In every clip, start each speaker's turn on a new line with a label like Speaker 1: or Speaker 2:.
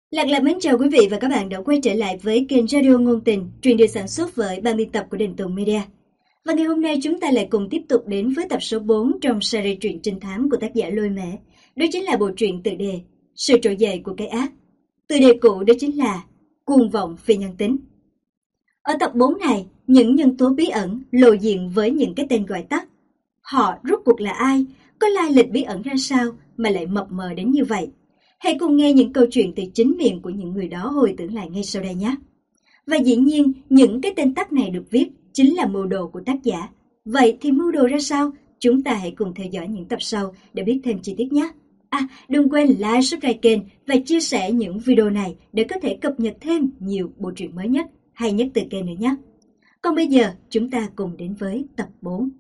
Speaker 1: Lạc Lạc mến chào quý vị và các bạn đã quay trở lại với kênh Radio Ngôn Tình, truyền được sản xuất bởi 30 tập của Đình Tùng Media. Và ngày hôm nay chúng ta lại cùng tiếp tục đến với tập số 4 trong series truyện trinh thám của tác giả Lôi Mễ. Đó chính là bộ truyện tựa đề Sự trỗi dậy của cái ác. Tựa đề cũ đó chính là Cuồng vọng phi nhân tính. Ở tập 4 này, những nhân tố bí ẩn lộ diện với những cái tên gọi tắt. Họ rốt cuộc là ai? Có lai lịch bí ẩn ra sao mà lại mập mờ đến như vậy? Hãy cùng nghe những câu chuyện từ chính miệng của những người đó hồi tưởng lại ngay sau đây nhé. Và dĩ nhiên, những cái tên tắt này được viết chính là mưu đồ của tác giả. Vậy thì mưu đồ ra sao? Chúng ta hãy cùng theo dõi những tập sau để biết thêm chi tiết nhé. Đừng quên like, subscribe kênh và chia sẻ những video này để có thể cập nhật thêm nhiều bộ truyện mới nhất, hay nhất từ kênh nữa nhé. Còn bây giờ, chúng ta cùng đến với tập 4.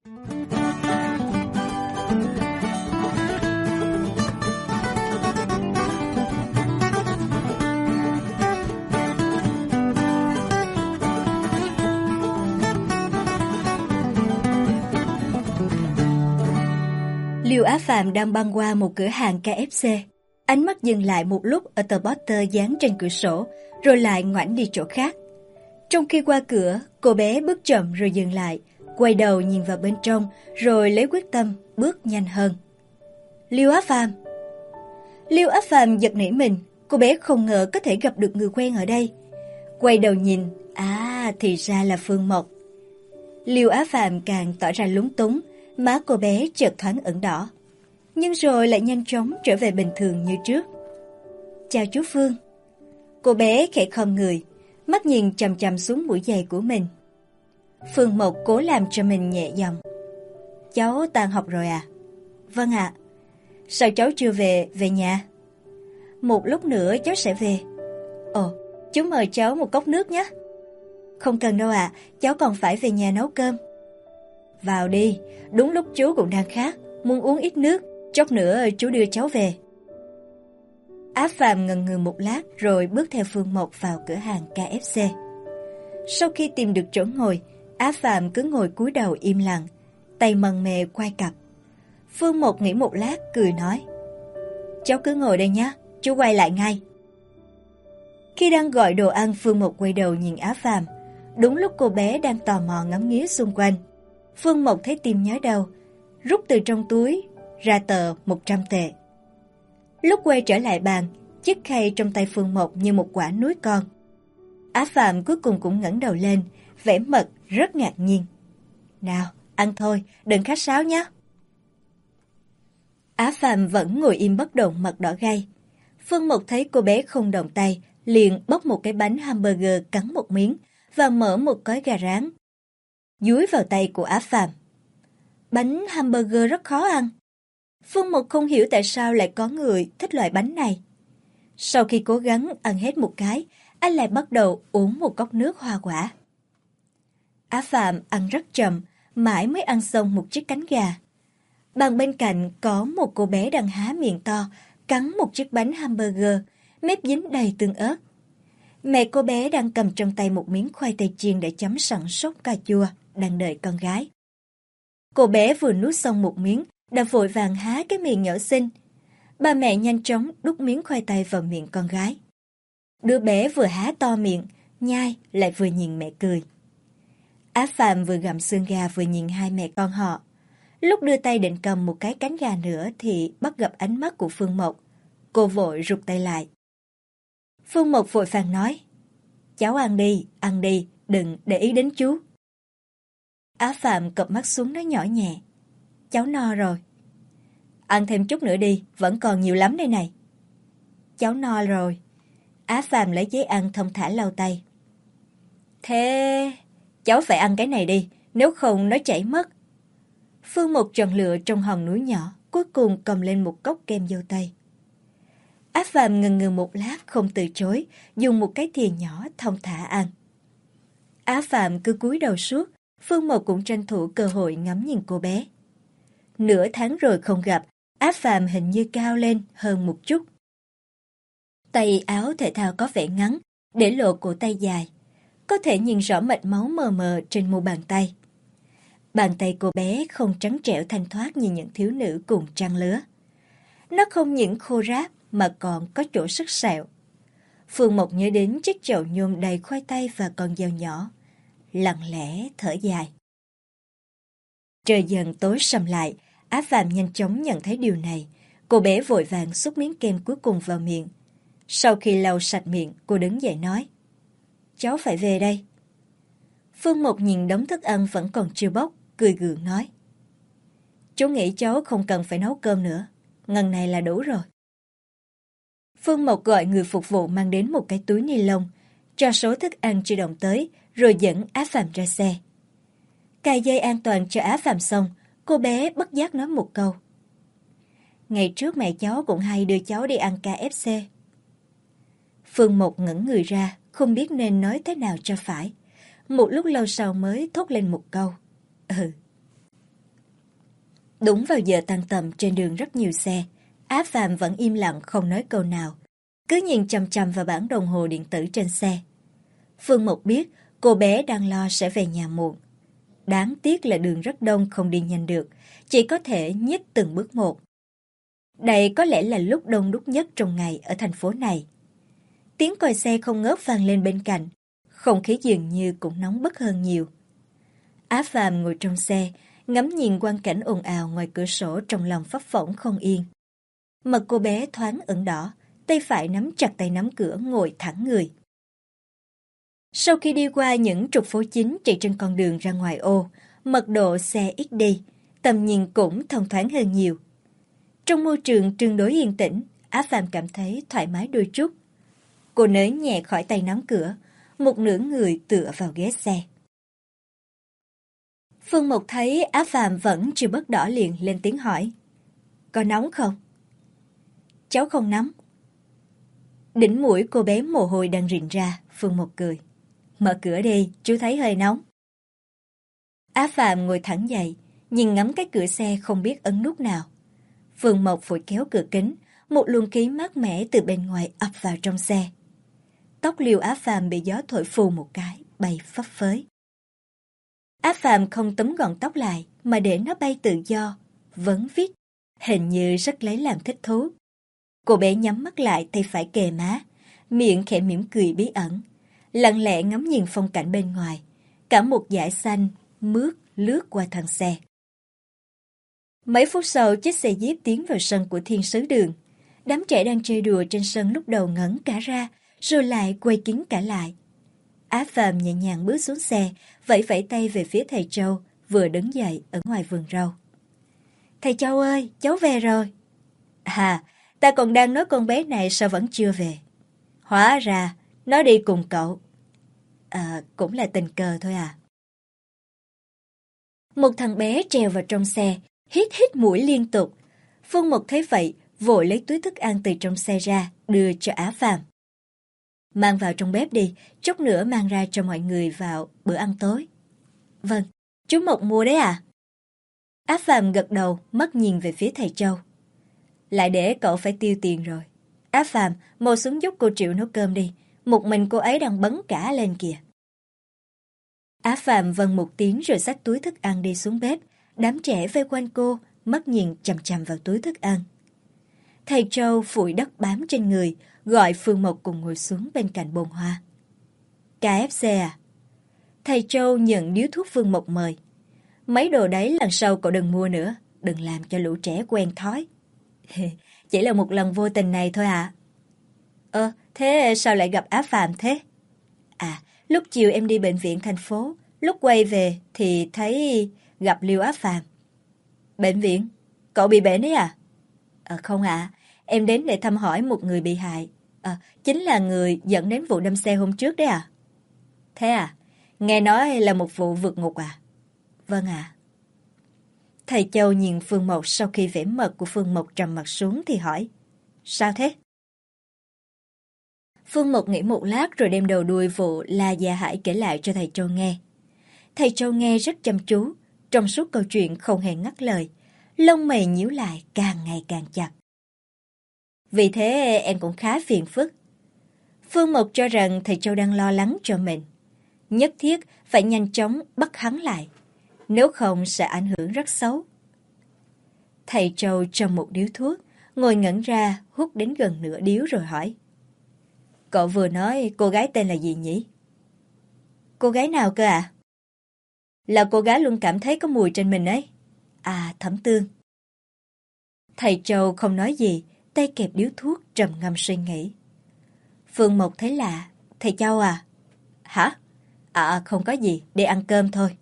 Speaker 1: Liêu Á Phạm đang băng qua một cửa hàng KFC. Ánh mắt dừng lại một lúc ở tờ poster dán trên cửa sổ, rồi lại ngoảnh đi chỗ khác. Trong khi qua cửa, cô bé bước chậm rồi dừng lại, quay đầu nhìn vào bên trong, rồi lấy quyết tâm bước nhanh hơn. Liêu Á Phạm! Liêu Á Phạm giật nảy mình, cô bé không ngờ có thể gặp được người quen ở đây. Quay đầu nhìn, thì ra là Phương Mộc. Liêu Á Phạm càng tỏ ra lúng túng, má cô bé chợt thoáng ửng đỏ, nhưng rồi lại nhanh chóng trở về bình thường như trước. Chào chú Phương. Cô bé khẽ khom người, mắt nhìn chằm chằm xuống mũi giày của mình. Phương Mộc cố làm cho mình nhẹ giọng. Cháu tan học rồi à? Vâng ạ. Sao cháu chưa về nhà? Một lúc nữa cháu sẽ về. Ồ, chú mời cháu một cốc nước nhé. Không cần đâu ạ, cháu còn phải về nhà nấu cơm. Vào đi, đúng lúc chú cũng đang khát, muốn uống ít nước, chốc nữa chú đưa cháu về. Á Phạm ngần ngừ một lát rồi bước theo Phương Mộc vào cửa hàng KFC. Sau khi tìm được chỗ ngồi, Á Phạm cứ ngồi cúi đầu im lặng, tay mần mề quay cặp. Phương Mộc nghĩ một lát cười nói, cháu cứ ngồi đây nhé, chú quay lại ngay. Khi đang gọi đồ ăn, Phương Mộc quay đầu nhìn Á Phạm. Đúng lúc cô bé đang tò mò ngắm nghía xung quanh, Phương Mộc thấy tim nhói đầu, rút từ trong túi ra tờ 100 tệ. Lúc quay trở lại bàn, chiếc khay trong tay Phương Mộc như một quả núi con. Á Phạm cuối cùng cũng ngẩng đầu lên, vẻ mặt rất ngạc nhiên. Nào, ăn thôi, đừng khách sáo nhé. Á Phạm vẫn ngồi im bất động, mặt đỏ gay. Phương Mộc thấy cô bé không động tay, liền bóc một cái bánh hamburger cắn một miếng và mở một gói gà rán, dúi vào tay của Á Phạm. Bánh hamburger rất khó ăn. Phương Mộc không hiểu tại sao lại có người thích loại bánh này. Sau khi cố gắng ăn hết một cái, anh lại bắt đầu uống một cốc nước hoa quả. Á Phạm ăn rất chậm, mãi mới ăn xong một chiếc cánh gà. Bàn bên cạnh có một cô bé đang há miệng to, cắn một chiếc bánh hamburger, mép dính đầy tương ớt. Mẹ cô bé đang cầm trong tay một miếng khoai tây chiên để chấm sẵn sốt cà chua, đang đợi con gái. Cô bé vừa nuốt xong một miếng, đã vội vàng há cái miệng nhỏ xinh. Bà mẹ nhanh chóng đút miếng khoai tây vào miệng con gái. Đứa bé vừa há to miệng, nhai lại vừa nhìn mẹ cười. Á Phạm vừa gặm xương gà vừa nhìn hai mẹ con họ. Lúc đưa tay định cầm một cái cánh gà nữa thì bắt gặp ánh mắt của Phương Mộc. Cô vội rụt tay lại. Phương Mộc vội vàng nói, cháu ăn đi, đừng để ý đến chú. Á Phạm cụp mắt xuống nói nhỏ nhẹ, cháu no rồi. Ăn thêm chút nữa đi, vẫn còn nhiều lắm đây này. Cháu no rồi. Á Phạm lấy giấy ăn thong thả lau tay. Thế cháu phải ăn cái này đi, nếu không nó chảy mất. Phương Mộc chọn lựa trong hòn núi nhỏ, cuối cùng cầm lên một cốc kem dâu tây. Á Phạm ngần ngừ một lát không từ chối, dùng một cái thìa nhỏ thong thả ăn. Á Phạm cứ cúi đầu suốt, Phương Mộc cũng tranh thủ cơ hội ngắm nhìn cô bé. Nửa tháng rồi không gặp, Á Phạm hình như cao lên hơn một chút. Tay áo thể thao có vẻ ngắn, để lộ cổ tay dài. Có thể nhìn rõ mạch máu mờ mờ trên mu bàn tay. Bàn tay cô bé không trắng trẻo thanh thoát như những thiếu nữ cùng trang lứa. Nó không những khô ráp mà còn có chỗ sắc sẹo. Phương Mộc nhớ đến chiếc chậu nhôm đầy khoai tây và con dao nhỏ, lặng lẽ thở dài. Trời dần tối sầm lại, Á Phạm nhanh chóng nhận thấy điều này. Cô bé vội vàng xúc miếng kem cuối cùng vào miệng. Sau khi lau sạch miệng, cô đứng dậy nói: cháu phải về đây. Phương Mộc nhìn đống thức ăn vẫn còn chưa bốc, cười gượng nói: chú nghĩ cháu không cần phải nấu cơm nữa, ngần này là đủ rồi. Phương Mộc gọi người phục vụ mang đến một cái túi ni lông, cho số thức ăn chưa động tới, rồi dẫn Á Phạm ra xe. Cài dây an toàn cho Á Phạm xong, cô bé bất giác nói một câu: ngày trước mẹ cháu cũng hay đưa cháu đi ăn KFC. Phương Mộc ngẩn người ra, không biết nên nói thế nào cho phải. Một lúc lâu sau mới thốt lên một câu: ừ. Đúng vào giờ tan tầm, trên đường rất nhiều xe. Á Phạm vẫn im lặng không nói câu nào, cứ nhìn chằm chằm vào bản đồng hồ điện tử trên xe. Phương Mộc biết cô bé đang lo sẽ về nhà muộn. Đáng tiếc là đường rất đông, không đi nhanh được, chỉ có thể nhích từng bước một. Đây có lẽ là lúc đông đúc nhất trong ngày ở thành phố này. Tiếng còi xe không ngớt vang lên bên cạnh, không khí dường như cũng nóng bức hơn nhiều. Á Phạm ngồi trong xe, ngắm nhìn quang cảnh ồn ào ngoài cửa sổ, trong lòng phấp phỏng không yên. Mặt cô bé thoáng ửng đỏ, tay phải nắm chặt tay nắm cửa, ngồi thẳng người. Sau khi đi qua những trục phố chính chạy trên con đường ra ngoài ô, mật độ xe ít đi, tầm nhìn cũng thông thoáng hơn nhiều. Trong môi trường tương đối yên tĩnh, Á Phạm cảm thấy thoải mái đôi chút. Cô nới nhẹ khỏi tay nắm cửa, một nửa người tựa vào ghế xe. Phương Mộc thấy Á Phạm vẫn chưa bớt đỏ, liền lên tiếng hỏi: có nóng không? Cháu không nóng. Đỉnh mũi cô bé mồ hôi đang rịn ra. Phương Mộc cười: mở cửa đi, chú thấy hơi nóng. Á Phạm ngồi thẳng dậy, nhìn ngắm cái cửa xe không biết ấn nút nào. Phương Mộc vội kéo cửa kính, một luồng khí mát mẻ từ bên ngoài ập vào trong xe. Tóc liều Á Phạm bị gió thổi phù một cái, bay phấp phới. Á Phạm không túm gọn tóc lại, mà để nó bay tự do, vấn vít, hình như rất lấy làm thích thú. Cô bé nhắm mắt lại, tay phải kề má, miệng khẽ mỉm cười bí ẩn, lặng lẽ ngắm nhìn phong cảnh bên ngoài. Cả một dải xanh, mướt lướt qua thân xe. Mấy phút sau, chiếc xe jeep tiến vào sân của Thiên Sứ Đường. Đám trẻ đang chơi đùa trên sân lúc đầu ngẩn cả ra, rồi lại quay kín cả lại. Á Phạm nhẹ nhàng bước xuống xe, vẫy vẫy tay về phía thầy Châu, vừa đứng dậy ở ngoài vườn rau. Thầy Châu ơi, cháu về rồi. À, ta còn đang nói con bé này sao vẫn chưa về. Hóa ra, nó đi cùng cậu. À, cũng là tình cờ thôi à. Một thằng bé trèo vào trong xe, hít hít mũi liên tục. Phương Mộc thấy vậy, vội lấy túi thức ăn từ trong xe ra, đưa cho Á Phạm. Mang vào trong bếp đi, chút nữa mang ra cho mọi người vào bữa ăn tối. Vâng, chú Mộc mua đấy à? Á Phạm gật đầu, mắt nhìn về phía thầy Châu. Lại để cậu phải tiêu tiền rồi. Á Phạm, mau xuống giúp cô Triệu nấu cơm đi, một mình cô ấy đang bấn cả lên kìa. Á Phạm vâng một tiếng rồi xách túi thức ăn đi xuống bếp. Đám trẻ vây quanh cô, mắt nhìn chằm chằm vào túi thức ăn. Thầy Châu phủi đất bám trên người, gọi Phương Mộc cùng ngồi xuống bên cạnh bồn hoa. KFC à? Thầy Châu nhận điếu thuốc Phương Mộc mời. Mấy đồ đấy lần sau cậu đừng mua nữa, đừng làm cho lũ trẻ quen thói. Chỉ là một lần vô tình này thôi à? Thế sao lại gặp Á Phạm thế? À, lúc chiều em đi bệnh viện thành phố, lúc quay về thì thấy gặp Liêu Á Phạm. Bệnh viện? Cậu bị bệnh đấy à? Không ạ, em đến để thăm hỏi một người bị hại. Chính là người dẫn đến vụ đâm xe hôm trước đấy à? Thế à? Nghe nói là một vụ vượt ngục à? Vâng ạ. Thầy Châu nhìn Phương Mộc, sau khi vẻ mặt của Phương Mộc trầm mặt xuống thì hỏi. Sao thế? Phương Mộc nghĩ một lát rồi đem đầu đuôi vụ La Gia Hải kể lại cho thầy Châu nghe. Thầy Châu nghe rất chăm chú, trong suốt câu chuyện không hề ngắt lời, lông mày nhíu lại càng ngày càng chặt. Vì thế em cũng khá phiền phức. Phương Mộc cho rằng thầy Châu đang lo lắng cho mình, nhất thiết phải nhanh chóng bắt hắn lại, nếu không sẽ ảnh hưởng rất xấu. Thầy Châu châm một điếu thuốc, ngồi ngẩn ra hút đến gần nửa điếu rồi hỏi. Cậu vừa nói cô gái tên là gì nhỉ? Cô gái nào cơ ạ? Là cô gái luôn cảm thấy có mùi trên mình ấy. À, Thẩm Tương. Thầy Châu không nói gì, tay kẹp điếu thuốc trầm ngâm suy nghĩ. Phương Mộc thấy lạ. Thầy Châu à? Hả? À, không có gì, đi ăn cơm thôi.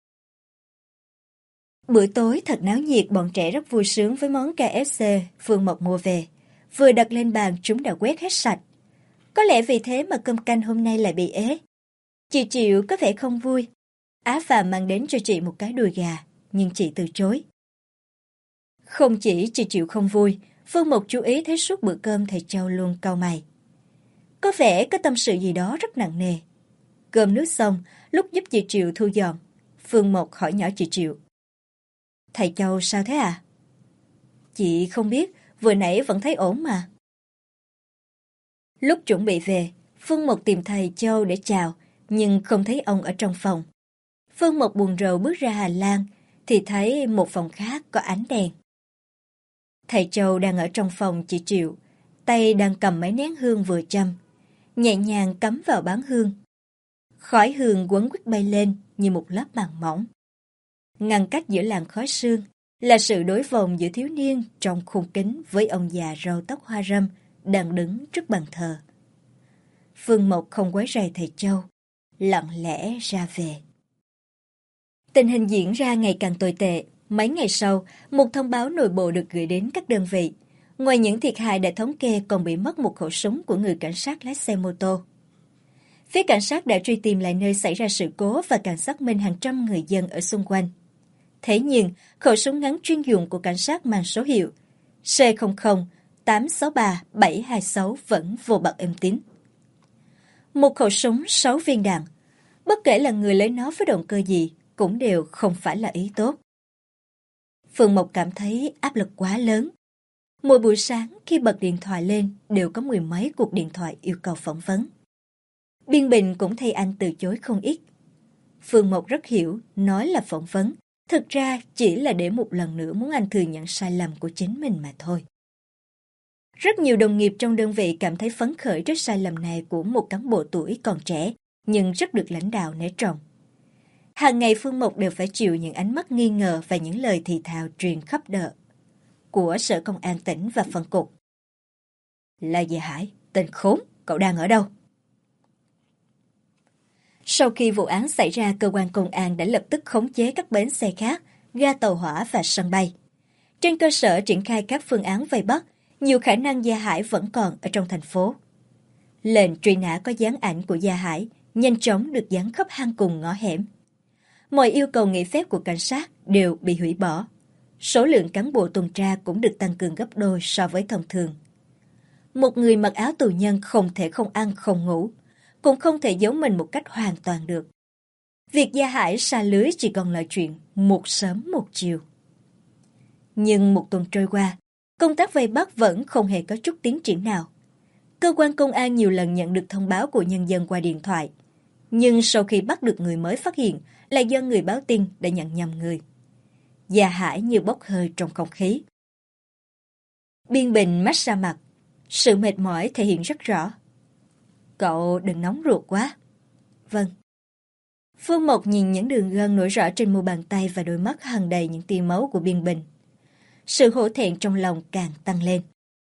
Speaker 1: Bữa tối thật náo nhiệt, bọn trẻ rất vui sướng với món KFC Phương Mộc mua về. Vừa đặt lên bàn chúng đã quét hết sạch. Có lẽ vì thế mà cơm canh hôm nay lại bị ế. Chị Triệu có vẻ không vui. Á Phạm mang đến cho chị một cái đùi gà, nhưng chị từ chối. Không chỉ chị Triệu không vui, Phương Mộc chú ý thấy suốt bữa cơm thầy Châu luôn cau mày. Có vẻ có tâm sự gì đó rất nặng nề. Cơm nước xong, lúc giúp chị Triệu thu dọn, Phương Mộc hỏi nhỏ chị Triệu. Thầy Châu sao thế à? Chị không biết, vừa nãy vẫn thấy ổn mà. Lúc chuẩn bị về, Phương Mộc tìm thầy Châu để chào, nhưng không thấy ông ở trong phòng. Phương Mộc buồn rầu bước ra hành lang, thì thấy một phòng khác có ánh đèn. Thầy Châu đang ở trong phòng chị Triệu, tay đang cầm mấy nén hương vừa châm, nhẹ nhàng cắm vào bán hương. Khói hương quấn quýt bay lên như một lớp màng mỏng. Ngăn cách giữa làn khói sương là sự đối vòng giữa thiếu niên trong khung kính với ông già râu tóc hoa râm đang đứng trước bàn thờ. Phương Mộc không quấy rầy thầy Châu, lặng lẽ ra về. Tình hình diễn ra ngày càng tồi tệ. Mấy ngày sau, một thông báo nội bộ được gửi đến các đơn vị. Ngoài những thiệt hại đã thống kê còn bị mất một khẩu súng của người cảnh sát lái xe mô tô. Phía cảnh sát đã truy tìm lại nơi xảy ra sự cố và càng xác minh hàng trăm người dân ở xung quanh. Thế nhưng, khẩu súng ngắn chuyên dụng của cảnh sát mang số hiệu C00-863-726 vẫn vô bật âm tín. Một khẩu súng 6 viên đạn, bất kể là người lấy nó với động cơ gì, cũng đều không phải là ý tốt. Phương Mộc cảm thấy áp lực quá lớn. Mỗi buổi sáng khi bật điện thoại lên đều có mười mấy cuộc điện thoại yêu cầu phỏng vấn. Biên Bình cũng thay anh từ chối không ít. Phương Mộc rất hiểu, nói là phỏng vấn, thực ra chỉ là để một lần nữa muốn anh thừa nhận sai lầm của chính mình mà thôi. Rất nhiều đồng nghiệp trong đơn vị cảm thấy phấn khởi trước sai lầm này của một cán bộ tuổi còn trẻ, nhưng rất được lãnh đạo nể trọng. Hàng ngày Phương Mộc đều phải chịu những ánh mắt nghi ngờ và những lời thì thào truyền khắp đợ của Sở Công an tỉnh và phân cục. Là Gia Hải, tên khốn, cậu đang ở đâu? Sau khi vụ án xảy ra, cơ quan công an đã lập tức khống chế các bến xe khác, ga tàu hỏa và sân bay. Trên cơ sở triển khai các phương án vây bắt, nhiều khả năng Gia Hải vẫn còn ở trong thành phố. Lệnh truy nã có dán ảnh của Gia Hải nhanh chóng được dán khắp hang cùng ngõ hẻm. Mọi yêu cầu nghỉ phép của cảnh sát đều bị hủy bỏ. Số lượng cán bộ tuần tra cũng được tăng cường gấp đôi so với thông thường. Một người mặc áo tù nhân không thể không ăn không ngủ, cũng không thể giấu mình một cách hoàn toàn được. Việc Gia Hải sa lưới chỉ còn là chuyện một sớm một chiều. Nhưng một tuần trôi qua, công tác vây bắt vẫn không hề có chút tiến triển nào. Cơ quan công an nhiều lần nhận được thông báo của nhân dân qua điện thoại. Nhưng sau khi bắt được người mới phát hiện là do người báo tin đã nhận nhầm người. Gia Hải như bốc hơi trong không khí. Biên Bình mắt ra mặt, sự mệt mỏi thể hiện rất rõ. Cậu đừng nóng ruột quá. Vâng. Phương Mộc nhìn những đường gân nổi rõ trên mu bàn tay và đôi mắt hằn đầy những tia máu của Biên Bình. Sự hổ thẹn trong lòng càng tăng lên.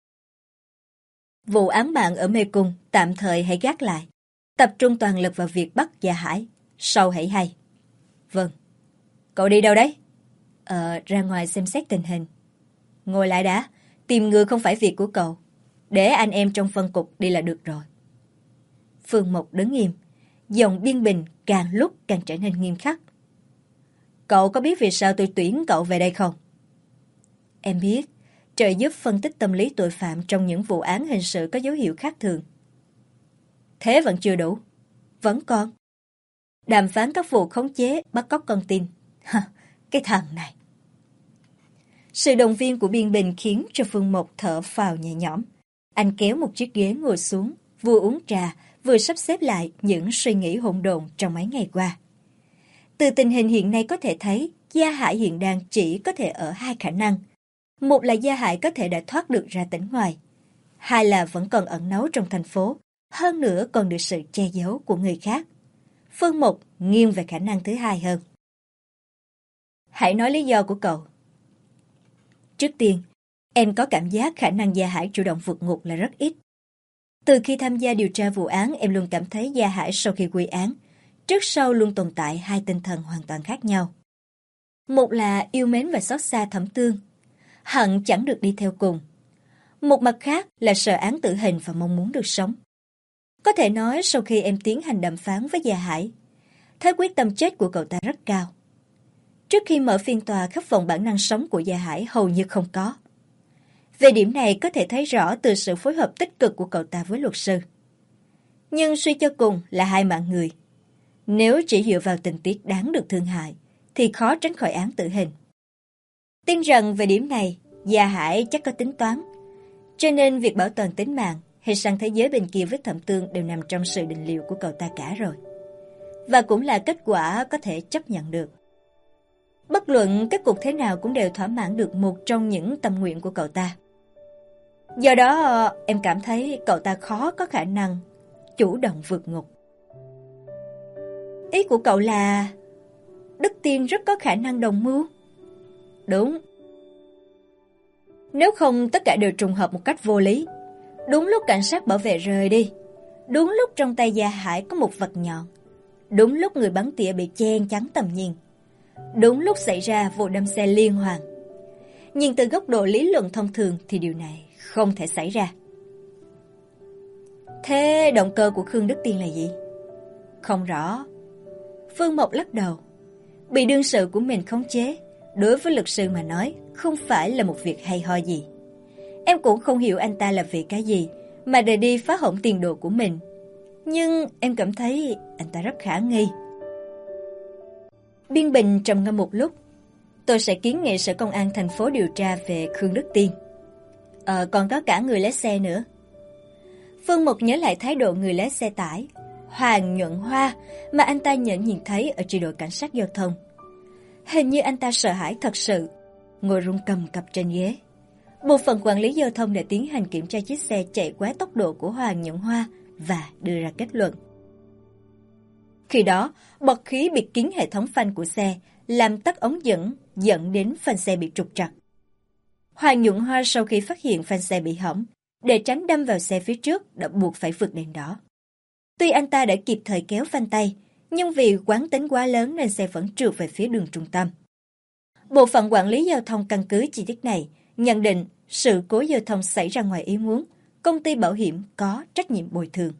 Speaker 1: Vụ án mạng ở Mê Cung tạm thời hãy gác lại. Tập trung toàn lực vào việc bắt Gia Hải. Sau hãy hay. Vâng. Cậu đi đâu đấy? Ra ngoài xem xét tình hình. Ngồi lại đã. Tìm người không phải việc của cậu. Để anh em trong phân cục đi là được rồi. Phương Mộc đứng im. Giọng Biên Bình càng lúc càng trở nên nghiêm khắc. Cậu có biết vì sao tôi tuyển cậu về đây không? Em biết. Trợ giúp phân tích tâm lý tội phạm trong những vụ án hình sự có dấu hiệu khác thường. Thế vẫn chưa đủ. Vẫn còn. Đàm phán các vụ khống chế, bắt cóc con tin. Cái thằng này. Sự động viên của Biên Bình khiến cho Phương Mộc thở phào nhẹ nhõm. Anh kéo một chiếc ghế ngồi xuống, vừa uống trà, vừa sắp xếp lại những suy nghĩ hỗn độn trong mấy ngày qua. Từ tình hình hiện nay có thể thấy, Gia Hải hiện đang chỉ có thể ở hai khả năng. Một là Gia Hải có thể đã thoát được ra tỉnh ngoài. Hai là vẫn còn ẩn náu trong thành phố, hơn nữa còn được sự che giấu của người khác. Phương Mục nghiêng về khả năng thứ hai hơn. Hãy nói lý do của cậu. Trước tiên, em có cảm giác khả năng Gia Hải chủ động vượt ngục là rất ít. Từ khi tham gia điều tra vụ án, em luôn cảm thấy Gia Hải sau khi quy án, trước sau luôn tồn tại hai tinh thần hoàn toàn khác nhau. Một là yêu mến và xót xa Thẩm Tương, hận chẳng được đi theo cùng. Một mặt khác là sợ án tử hình và mong muốn được sống. Có thể nói sau khi em tiến hành đàm phán với Gia Hải, thế quyết tâm chết của cậu ta rất cao. Trước khi mở phiên tòa, khát vọng bản năng sống của Gia Hải hầu như không có. Về điểm này có thể thấy rõ từ sự phối hợp tích cực của cậu ta với luật sư. Nhưng suy cho cùng là hai mạng người. Nếu chỉ dựa vào tình tiết đáng được thương hại, thì khó tránh khỏi án tử hình. Tin rằng về điểm này, Gia Hải chắc có tính toán. Cho nên việc bảo toàn tính mạng hay sang thế giới bên kia với Thẩm Tương đều nằm trong sự định liệu của cậu ta cả rồi. Và cũng là kết quả có thể chấp nhận được. Bất luận kết cục thế nào cũng đều thỏa mãn được một trong những tâm nguyện của cậu ta. Do đó em cảm thấy cậu ta khó có khả năng chủ động vượt ngục. Ý của cậu là Đức Tiên rất có khả năng đồng mưu? Đúng. Nếu không tất cả đều trùng hợp một cách vô lý. Đúng lúc cảnh sát bảo vệ rời đi, đúng lúc trong tay Gia Hải có một vật nhọn, đúng lúc người bắn tỉa bị che chắn tầm nhìn, đúng lúc xảy ra vụ đâm xe liên hoàn. Nhìn từ góc độ lý luận thông thường thì điều này không thể xảy ra. Thế động cơ của Khương Đức Tiên là gì? Không rõ. Phương Mộc lắc đầu. Bị đương sự của mình khống chế, đối với luật sư mà nói, không phải là một việc hay ho gì. Em cũng không hiểu anh ta là vì cái gì mà để đi phá hỏng tiền đồ của mình. Nhưng em cảm thấy anh ta rất khả nghi. Biên Bình trầm ngâm một lúc. Tôi sẽ kiến nghị sở công an thành phố điều tra về Khương Đức Tiên. Còn có cả người lái xe nữa. Phương Mộc nhớ lại thái độ người lái xe tải Hoàng Nhuận Hoa mà anh ta nhận nhìn thấy ở chi đội cảnh sát giao thông. Hình như anh ta sợ hãi thật sự, ngồi run cầm cập trên ghế. Bộ phận quản lý giao thông đã tiến hành kiểm tra chiếc xe chạy quá tốc độ của Hoàng Nhuận Hoa và đưa ra kết luận. Khi đó, bọt khí bịt kín hệ thống phanh của xe, làm tắc ống dẫn đến phanh xe bị trục trặc. Hoàng Nhuận Hoa sau khi phát hiện phanh xe bị hỏng, để tránh đâm vào xe phía trước đã buộc phải vượt đèn đỏ. Tuy anh ta đã kịp thời kéo phanh tay, nhưng vì quán tính quá lớn nên xe vẫn trượt về phía đường trung tâm. Bộ phận quản lý giao thông căn cứ chi tiết này, nhận định sự cố giao thông xảy ra ngoài ý muốn, công ty bảo hiểm có trách nhiệm bồi thường.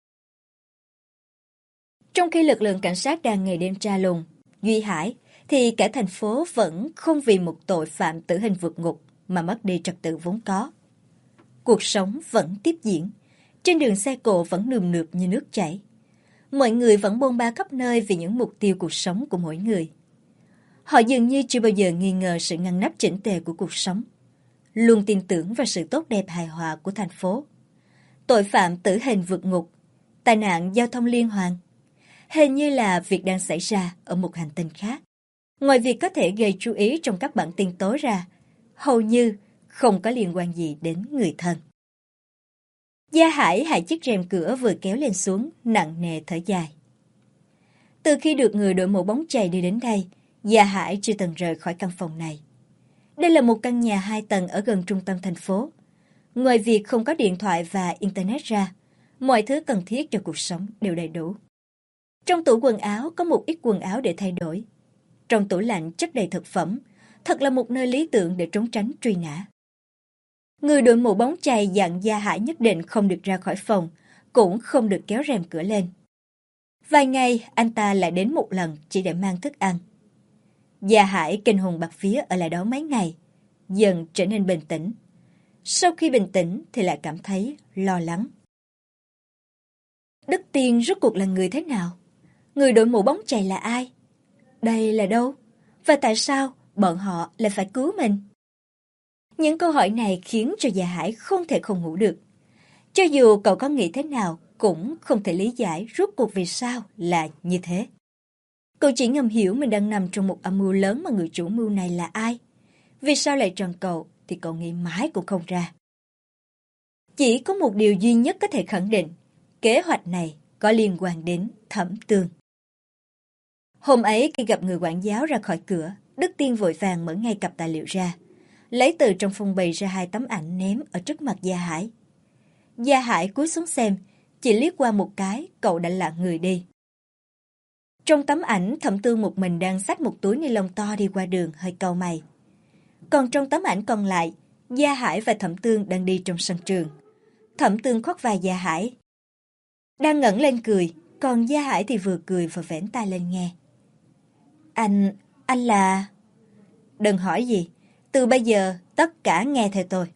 Speaker 1: Trong khi lực lượng cảnh sát đang ngày đêm tra lùng Duy Hải, thì cả thành phố vẫn không vì một tội phạm tử hình vượt ngục mà mất đi trật tự vốn có. Cuộc sống vẫn tiếp diễn, trên đường xe cộ vẫn nườm nượp như nước chảy. Mọi người vẫn bôn ba khắp nơi vì những mục tiêu cuộc sống của mỗi người. Họ dường như chưa bao giờ nghi ngờ sự ngăn nắp chỉnh tề của cuộc sống, luôn tin tưởng vào sự tốt đẹp hài hòa của thành phố. Tội phạm tử hình vượt ngục, tai nạn giao thông liên hoàn, hình như là việc đang xảy ra ở một hành tinh khác. Ngoài việc có thể gây chú ý trong các bản tin tối ra, hầu như không có liên quan gì đến người thân. Gia Hải hạ chiếc rèm cửa vừa kéo lên xuống, nặng nề thở dài. Từ khi được người đội mũ bóng chày đi đến đây, Gia Hải chưa từng rời khỏi căn phòng này. Đây là một căn nhà 2 tầng ở gần trung tâm thành phố. Ngoài việc không có điện thoại và internet ra, mọi thứ cần thiết cho cuộc sống đều đầy đủ. Trong tủ quần áo có một ít quần áo để thay đổi. Trong tủ lạnh chất đầy thực phẩm, thật là một nơi lý tưởng để trốn tránh truy nã. Người đội mũ bóng chày dặn Gia Hải nhất định không được ra khỏi phòng, cũng không được kéo rèm cửa lên. Vài ngày anh ta lại đến một lần chỉ để mang thức ăn. Gia Hải kinh hồn bạt vía ở lại đó mấy ngày, dần trở nên bình tĩnh. Sau khi bình tĩnh thì lại cảm thấy lo lắng. Đức Tiên rốt cuộc là người thế nào? Người đội mũ bóng chày là ai? Đây là đâu? Và tại sao bọn họ lại phải cứu mình? Những câu hỏi này khiến cho Gia Hải không thể không ngủ được. Cho dù cậu có nghĩ thế nào cũng không thể lý giải rốt cuộc vì sao là như thế. Cậu chỉ ngầm hiểu mình đang nằm trong một âm mưu lớn mà người chủ mưu này là ai. Vì sao lại tròn cậu thì cậu nghĩ mãi cũng không ra. Chỉ có một điều duy nhất có thể khẳng định, Kế hoạch này có liên quan đến Thẩm Tường. Hôm ấy khi gặp người quản giáo ra khỏi cửa, Đức Tiên vội vàng mở ngay cặp tài liệu ra, lấy từ trong phong bì ra 2 tấm ảnh ném ở trước mặt Gia Hải. Gia Hải cúi xuống xem, chỉ liếc qua một cái, cậu đã lặng người đi. Trong tấm ảnh, Thẩm Tường một mình đang xách một túi ni lông to đi qua đường, hơi cau mày. Còn trong tấm ảnh còn lại, Gia Hải và Thẩm Tường đang đi trong sân trường. Thẩm Tường khoác vai Gia Hải, đang ngẩng lên cười, còn Gia Hải thì vừa cười vừa vểnh tai lên nghe. Anh là... Đừng hỏi gì, từ bây giờ tất cả nghe theo tôi.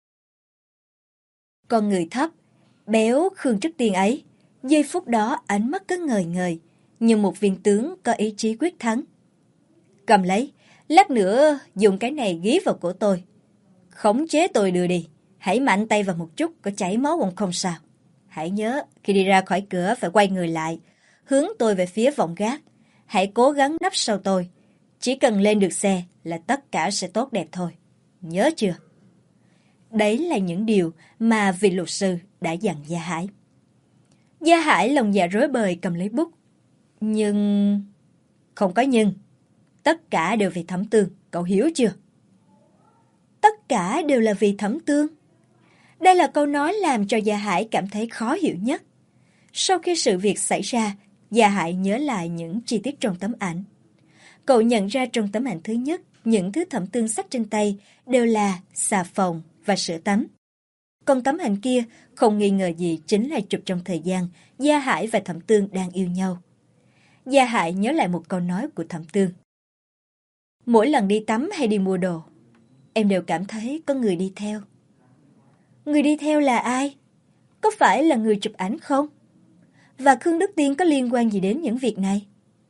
Speaker 1: Con người thấp, béo Khương Trước Tiên ấy, giây phút đó ánh mắt cứ ngời ngời, như một viên tướng có ý chí quyết thắng. Cầm lấy, lát nữa dùng cái này ghi vào cổ tôi. Khống chế tôi đưa đi, hãy mạnh tay vào một chút, có chảy máu cũng không sao. Hãy nhớ, khi đi ra khỏi cửa phải quay người lại, hướng tôi về phía vọng gác. Hãy cố gắng nấp sau tôi. Chỉ cần lên được xe là tất cả sẽ tốt đẹp thôi. Nhớ chưa? Đấy là những điều mà vị luật sư đã dặn Gia Hải. Gia Hải lòng dạ rối bời cầm lấy bút. Nhưng... Không có nhưng. Tất cả đều vì Thẩm Tường, cậu hiểu chưa? Tất cả đều là vì Thẩm Tường. Đây là câu nói làm cho Gia Hải cảm thấy khó hiểu nhất. Sau khi sự việc xảy ra, Gia Hải nhớ lại những chi tiết trong tấm ảnh. Cậu nhận ra trong tấm ảnh thứ nhất, những thứ Thẩm Tường xách trên tay đều là xà phòng và sữa tắm. Còn tấm ảnh kia không nghi ngờ gì chính là chụp trong thời gian Gia Hải và Thẩm Tường đang yêu nhau. Gia Hải nhớ lại một câu nói của Thẩm Tường. Mỗi lần đi tắm hay đi mua đồ, em đều cảm thấy có người đi theo. Người đi theo là ai? Có phải là người chụp ảnh không? Và Khương Đức Tiên có liên quan gì đến những việc này?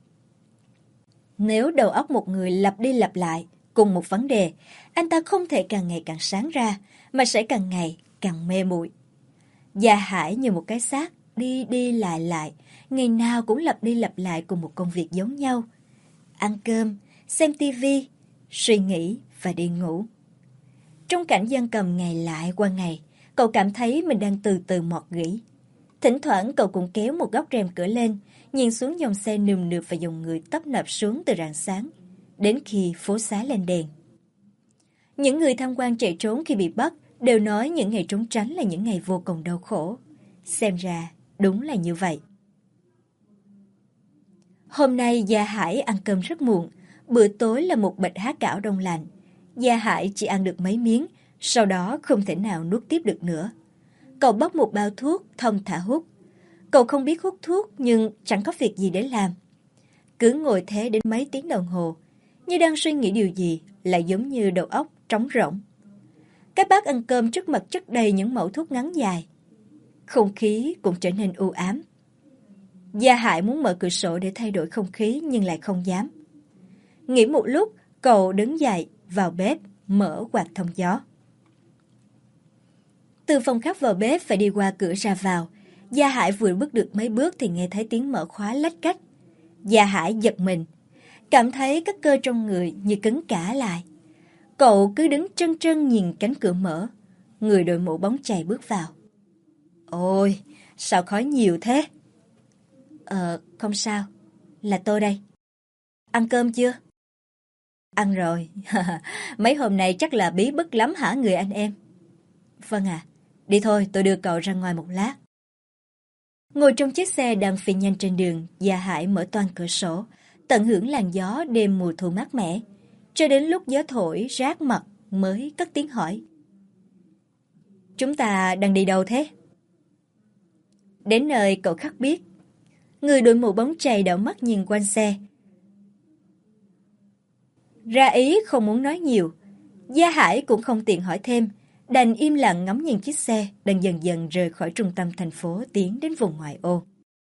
Speaker 1: Nếu đầu óc một người lặp đi lặp lại cùng một vấn đề, anh ta không thể càng ngày càng sáng ra, mà sẽ càng ngày càng mê muội. Gia Hải như một cái xác, đi đi lại, ngày nào cũng lặp đi lặp lại cùng một công việc giống nhau. Ăn cơm, xem tivi, suy nghĩ và đi ngủ. Trong cảnh giam cầm ngày lại qua ngày, cậu cảm thấy mình đang từ từ mọt gỉ. Thỉnh thoảng cậu cũng kéo một góc rèm cửa lên, nhìn xuống dòng xe nườm nượp và dòng người tấp nập xuống từ rạng sáng, đến khi phố xá lên đèn. Những người tham quan chạy trốn khi bị bắt đều nói những ngày trốn tránh là những ngày vô cùng đau khổ. Xem ra đúng là như vậy. Hôm nay Gia Hải ăn cơm rất muộn, bữa tối là một bịch há cảo đông lạnh. Gia Hải chỉ ăn được mấy miếng, sau đó không thể nào nuốt tiếp được nữa. Cậu bóc một bao thuốc, thong thả hút. Cậu không biết hút thuốc nhưng chẳng có việc gì để làm. Cứ ngồi thế đến mấy tiếng đồng hồ, như đang suy nghĩ điều gì, lại giống như đầu óc trống rỗng. Cái bát ăn cơm trước mặt chất đầy những mẩu thuốc ngắn dài. Không khí cũng trở nên u ám. Gia Hải muốn mở cửa sổ để thay đổi không khí nhưng lại không dám. Nghĩ một lúc, cậu đứng dậy, vào bếp, mở quạt thông gió. Từ phòng khách vào bếp phải đi qua cửa ra vào. Gia Hải vừa bước được mấy bước thì nghe thấy tiếng mở khóa lách cách. Gia Hải giật mình, cảm thấy các cơ trong người như cứng cả lại. Cậu cứ đứng trân trân nhìn cánh cửa mở. Người đội mũ bóng chày bước vào. Ôi, sao khói nhiều thế? Không sao, là tôi đây. Ăn cơm chưa? Ăn rồi, mấy hôm nay chắc là bí bức lắm hả người anh em? Vâng ạ, đi thôi tôi đưa cậu ra ngoài một lát. Ngồi trong chiếc xe đang phi nhanh trên đường, Gia Hải mở toang cửa sổ, tận hưởng làn gió đêm mùa thu mát mẻ, cho đến lúc gió thổi rát mặt mới cất tiếng hỏi. Chúng ta đang đi đâu thế? Đến nơi cậu khắc biết. Người đội mũ bóng chày đảo mắt nhìn quanh xe. Ra ý không muốn nói nhiều. Gia Hải cũng không tiện hỏi thêm, đành im lặng ngắm nhìn chiếc xe đang dần dần rời khỏi trung tâm thành phố tiến đến vùng ngoại ô.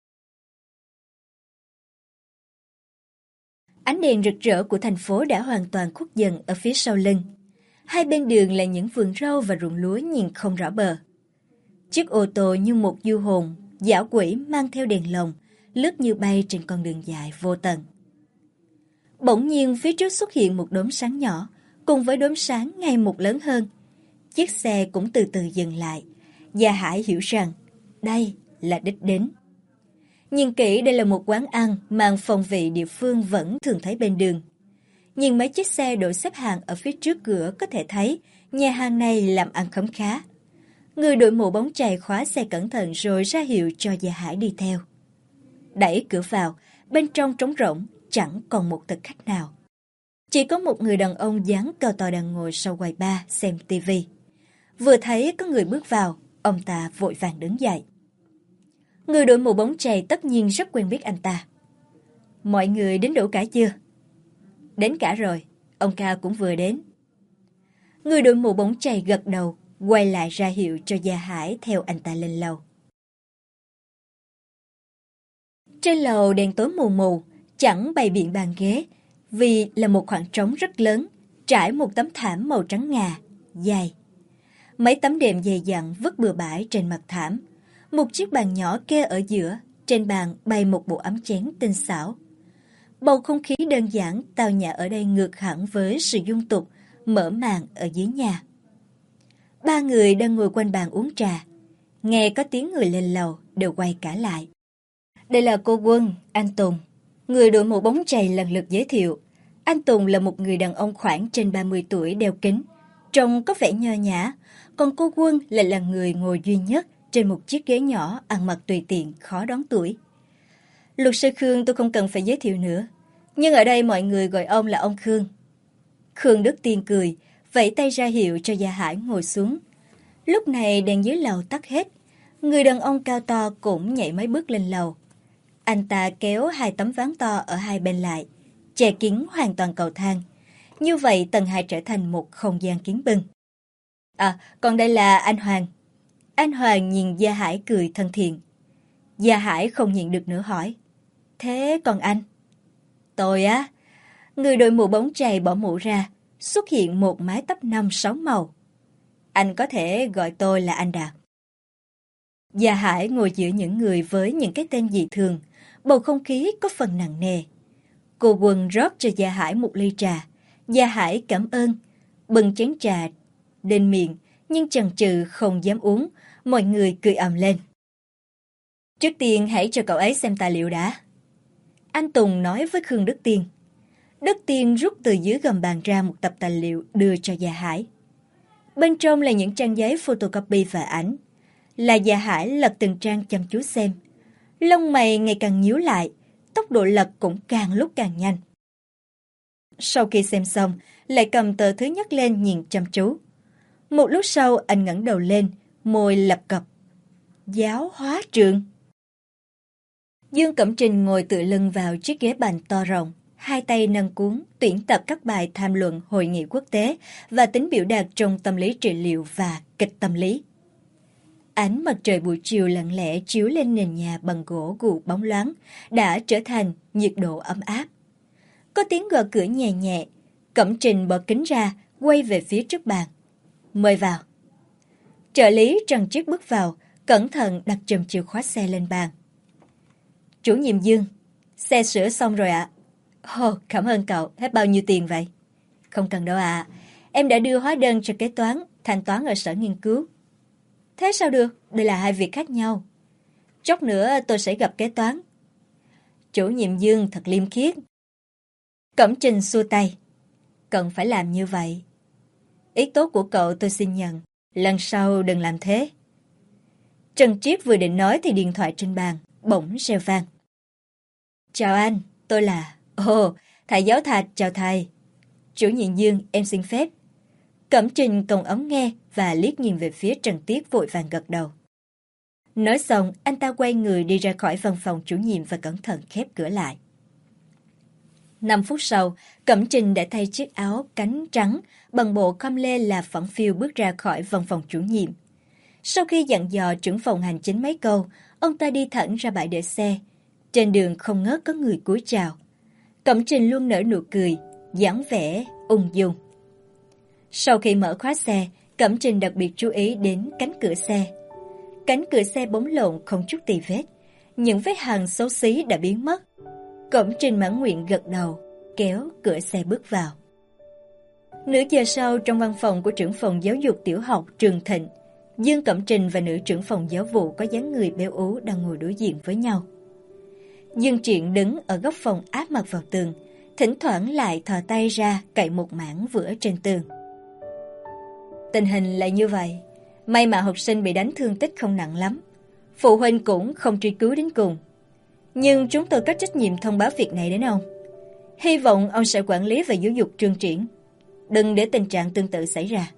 Speaker 1: Ánh đèn rực rỡ của thành phố đã hoàn toàn khuất dần ở phía sau lưng. Hai bên đường là những vườn rau và ruộng lúa nhìn không rõ bờ. Chiếc ô tô như một du hồn, dã quỷ mang theo đèn lồng, lướt như bay trên con đường dài vô tận. Bỗng nhiên phía trước xuất hiện một đốm sáng nhỏ, cùng với đốm sáng ngày một lớn hơn. Chiếc xe cũng từ từ dừng lại. Gia Hải hiểu rằng đây là đích đến. Nhìn kỹ, đây là một quán ăn mang phong vị địa phương vẫn thường thấy bên đường. Nhìn mấy chiếc xe đổ xếp hàng ở phía trước cửa có thể thấy nhà hàng này làm ăn khấm khá. Người đội mũ bóng chày khóa xe cẩn thận rồi ra hiệu cho Gia Hải đi theo. Đẩy cửa vào, bên trong trống rỗng, chẳng còn một thực khách nào. Chỉ có một người đàn ông dáng cao to đang ngồi sau quầy bar xem tivi. Vừa thấy có người bước vào, ông ta vội vàng đứng dậy. Người đội mũ bóng chày tất nhiên rất quen biết anh ta. Mọi người đến đủ cả chưa? Đến cả rồi, ông Ca cũng vừa đến. Người đội mũ bóng chày gật đầu, quay lại ra hiệu cho Gia Hải theo anh ta lên lầu. Trên lầu đèn tối mù mù, chẳng bày biện bàn ghế, vì là một khoảng trống rất lớn, trải một tấm thảm màu trắng ngà, dài. Mấy tấm đệm dày dặn vứt bừa bãi trên mặt thảm. Một chiếc bàn nhỏ kê ở giữa, trên bàn bày một bộ ấm chén tinh xảo. Bầu không khí đơn giản, tao nhã ở đây ngược hẳn với sự dung tục, mở màn ở dưới nhà. Ba người đang ngồi quanh bàn uống trà. Nghe có tiếng người lên lầu, đều quay cả lại. Đây là cô Quân, anh Tùng. Người đội mũ bóng chày lần lượt giới thiệu. Anh Tùng là một người đàn ông khoảng trên 30 tuổi đeo kính, trông có vẻ nho nhã, còn cô Quân lại là người ngồi duy nhất trên một chiếc ghế nhỏ, ăn mặc tùy tiện, khó đoán tuổi. Luật sư Khương tôi không cần phải giới thiệu nữa, nhưng ở đây mọi người gọi ông là ông Khương. Khương Đức Tiên cười, vẫy tay ra hiệu cho Gia Hải ngồi xuống. Lúc này đèn dưới lầu tắt hết, người đàn ông cao to cũng nhảy mấy bước lên lầu. Anh ta kéo hai tấm ván to ở hai bên lại, che kín hoàn toàn cầu thang. Như vậy tầng 2 trở thành một không gian kiến bưng. À, còn đây là anh Hoàng. Anh Hoàng nhìn Gia Hải cười thân thiện. Gia Hải không nhịn được nữa hỏi. Thế còn anh? Tôi á? Người đội mũ bóng chày bỏ mũ ra, xuất hiện một mái tóc 5-6 màu. Anh có thể gọi tôi là anh Đạt. Gia Hải ngồi giữa những người với những cái tên dị thường, bầu không khí có phần nặng nề. Cô Quân rót cho Gia Hải một ly trà. Gia Hải cảm ơn, bưng chén trà lên miệng, nhưng chần chừ không dám uống. Mọi người cười ầm lên. Trước tiên hãy cho cậu ấy xem tài liệu đã. Anh Tùng nói với Khương Đức Tiên. Đức Tiên rút từ dưới gầm bàn ra một tập tài liệu đưa cho Gia Hải. Bên trong là những trang giấy photocopy và ảnh. Là Gia Hải lật từng trang chăm chú xem. Lông mày ngày càng nhíu lại, tốc độ lật cũng càng lúc càng nhanh. Sau khi xem xong, lại cầm tờ thứ nhất lên nhìn chăm chú. Một lúc sau anh ngẩng đầu lên, môi lập cập. Giáo hóa trường. Dương Cẩm Trình ngồi tựa lưng vào chiếc ghế bành to rộng, hai tay nâng cuốn, tuyển tập các bài tham luận hội nghị quốc tế và tính biểu đạt trong tâm lý trị liệu và kịch tâm lý. Ánh mặt trời buổi chiều lặng lẽ chiếu lên nền nhà bằng gỗ gù bóng loáng, đã trở thành nhiệt độ ấm áp. Có tiếng gõ cửa nhẹ nhẹ, Cẩm Trình bỏ kính ra, quay về phía trước bàn. Mời vào. Trợ lý Trần Triết bước vào, cẩn thận đặt chùm chìa khóa xe lên bàn. Chủ nhiệm Dương, xe sửa xong rồi ạ. Ồ, cảm ơn cậu, hết bao nhiêu tiền vậy? Không cần đâu ạ, em đã đưa hóa đơn cho kế toán, thanh toán ở sở nghiên cứu. Thế sao được, đây là hai việc khác nhau. Chốc nữa tôi sẽ gặp kế toán. Chủ nhiệm Dương thật liêm khiết. Cẩm Trình xua tay. Cần phải làm như vậy. Ý tốt của cậu tôi xin nhận, lần sau đừng làm thế. Trần Triết vừa định nói thì điện thoại trên bàn bỗng reo vang. Chào anh, tôi là... Ồ, thầy giáo Thạch, chào thầy. Chủ nhiệm Dương, em xin phép. Cẩm Trình còng ống nghe và liếc nhìn về phía Trần Triết vội vàng gật đầu. Nói xong, anh ta quay người đi ra khỏi văn phòng chủ nhiệm và cẩn thận khép cửa lại. 5 phút sau, Cẩm Trình đã thay chiếc áo cánh trắng bằng bộ khâm lê là phẳng phiu bước ra khỏi văn phòng chủ nhiệm. Sau khi dặn dò trưởng phòng hành chính mấy câu, ông ta đi thẳng ra bãi để xe. Trên đường không ngớt có người cúi chào. Cẩm Trình luôn nở nụ cười, dáng vẻ ung dung. Sau khi mở khóa xe, Cẩm Trình đặc biệt chú ý đến cánh cửa xe. Cánh cửa xe bóng lộn không chút tì vết, những vết hằn xấu xí đã biến mất. Cẩm Trình mãn nguyện gật đầu, kéo cửa xe bước vào. Nửa giờ sau, trong văn phòng của trưởng phòng giáo dục tiểu học Trường Thịnh, Dương Cẩm Trình và nữ trưởng phòng giáo vụ có dáng người béo ú đang ngồi đối diện với nhau. Dương Triển đứng ở góc phòng áp mặt vào tường, thỉnh thoảng lại thò tay ra cạy một mảng vữa trên tường. Tình hình là như vậy, may mà học sinh bị đánh thương tích không nặng lắm. Phụ huynh cũng không truy cứu đến cùng. Nhưng chúng tôi có trách nhiệm thông báo việc này đến ông. Hy vọng ông sẽ quản lý và giáo dục Trương Triển. Đừng để tình trạng tương tự xảy ra.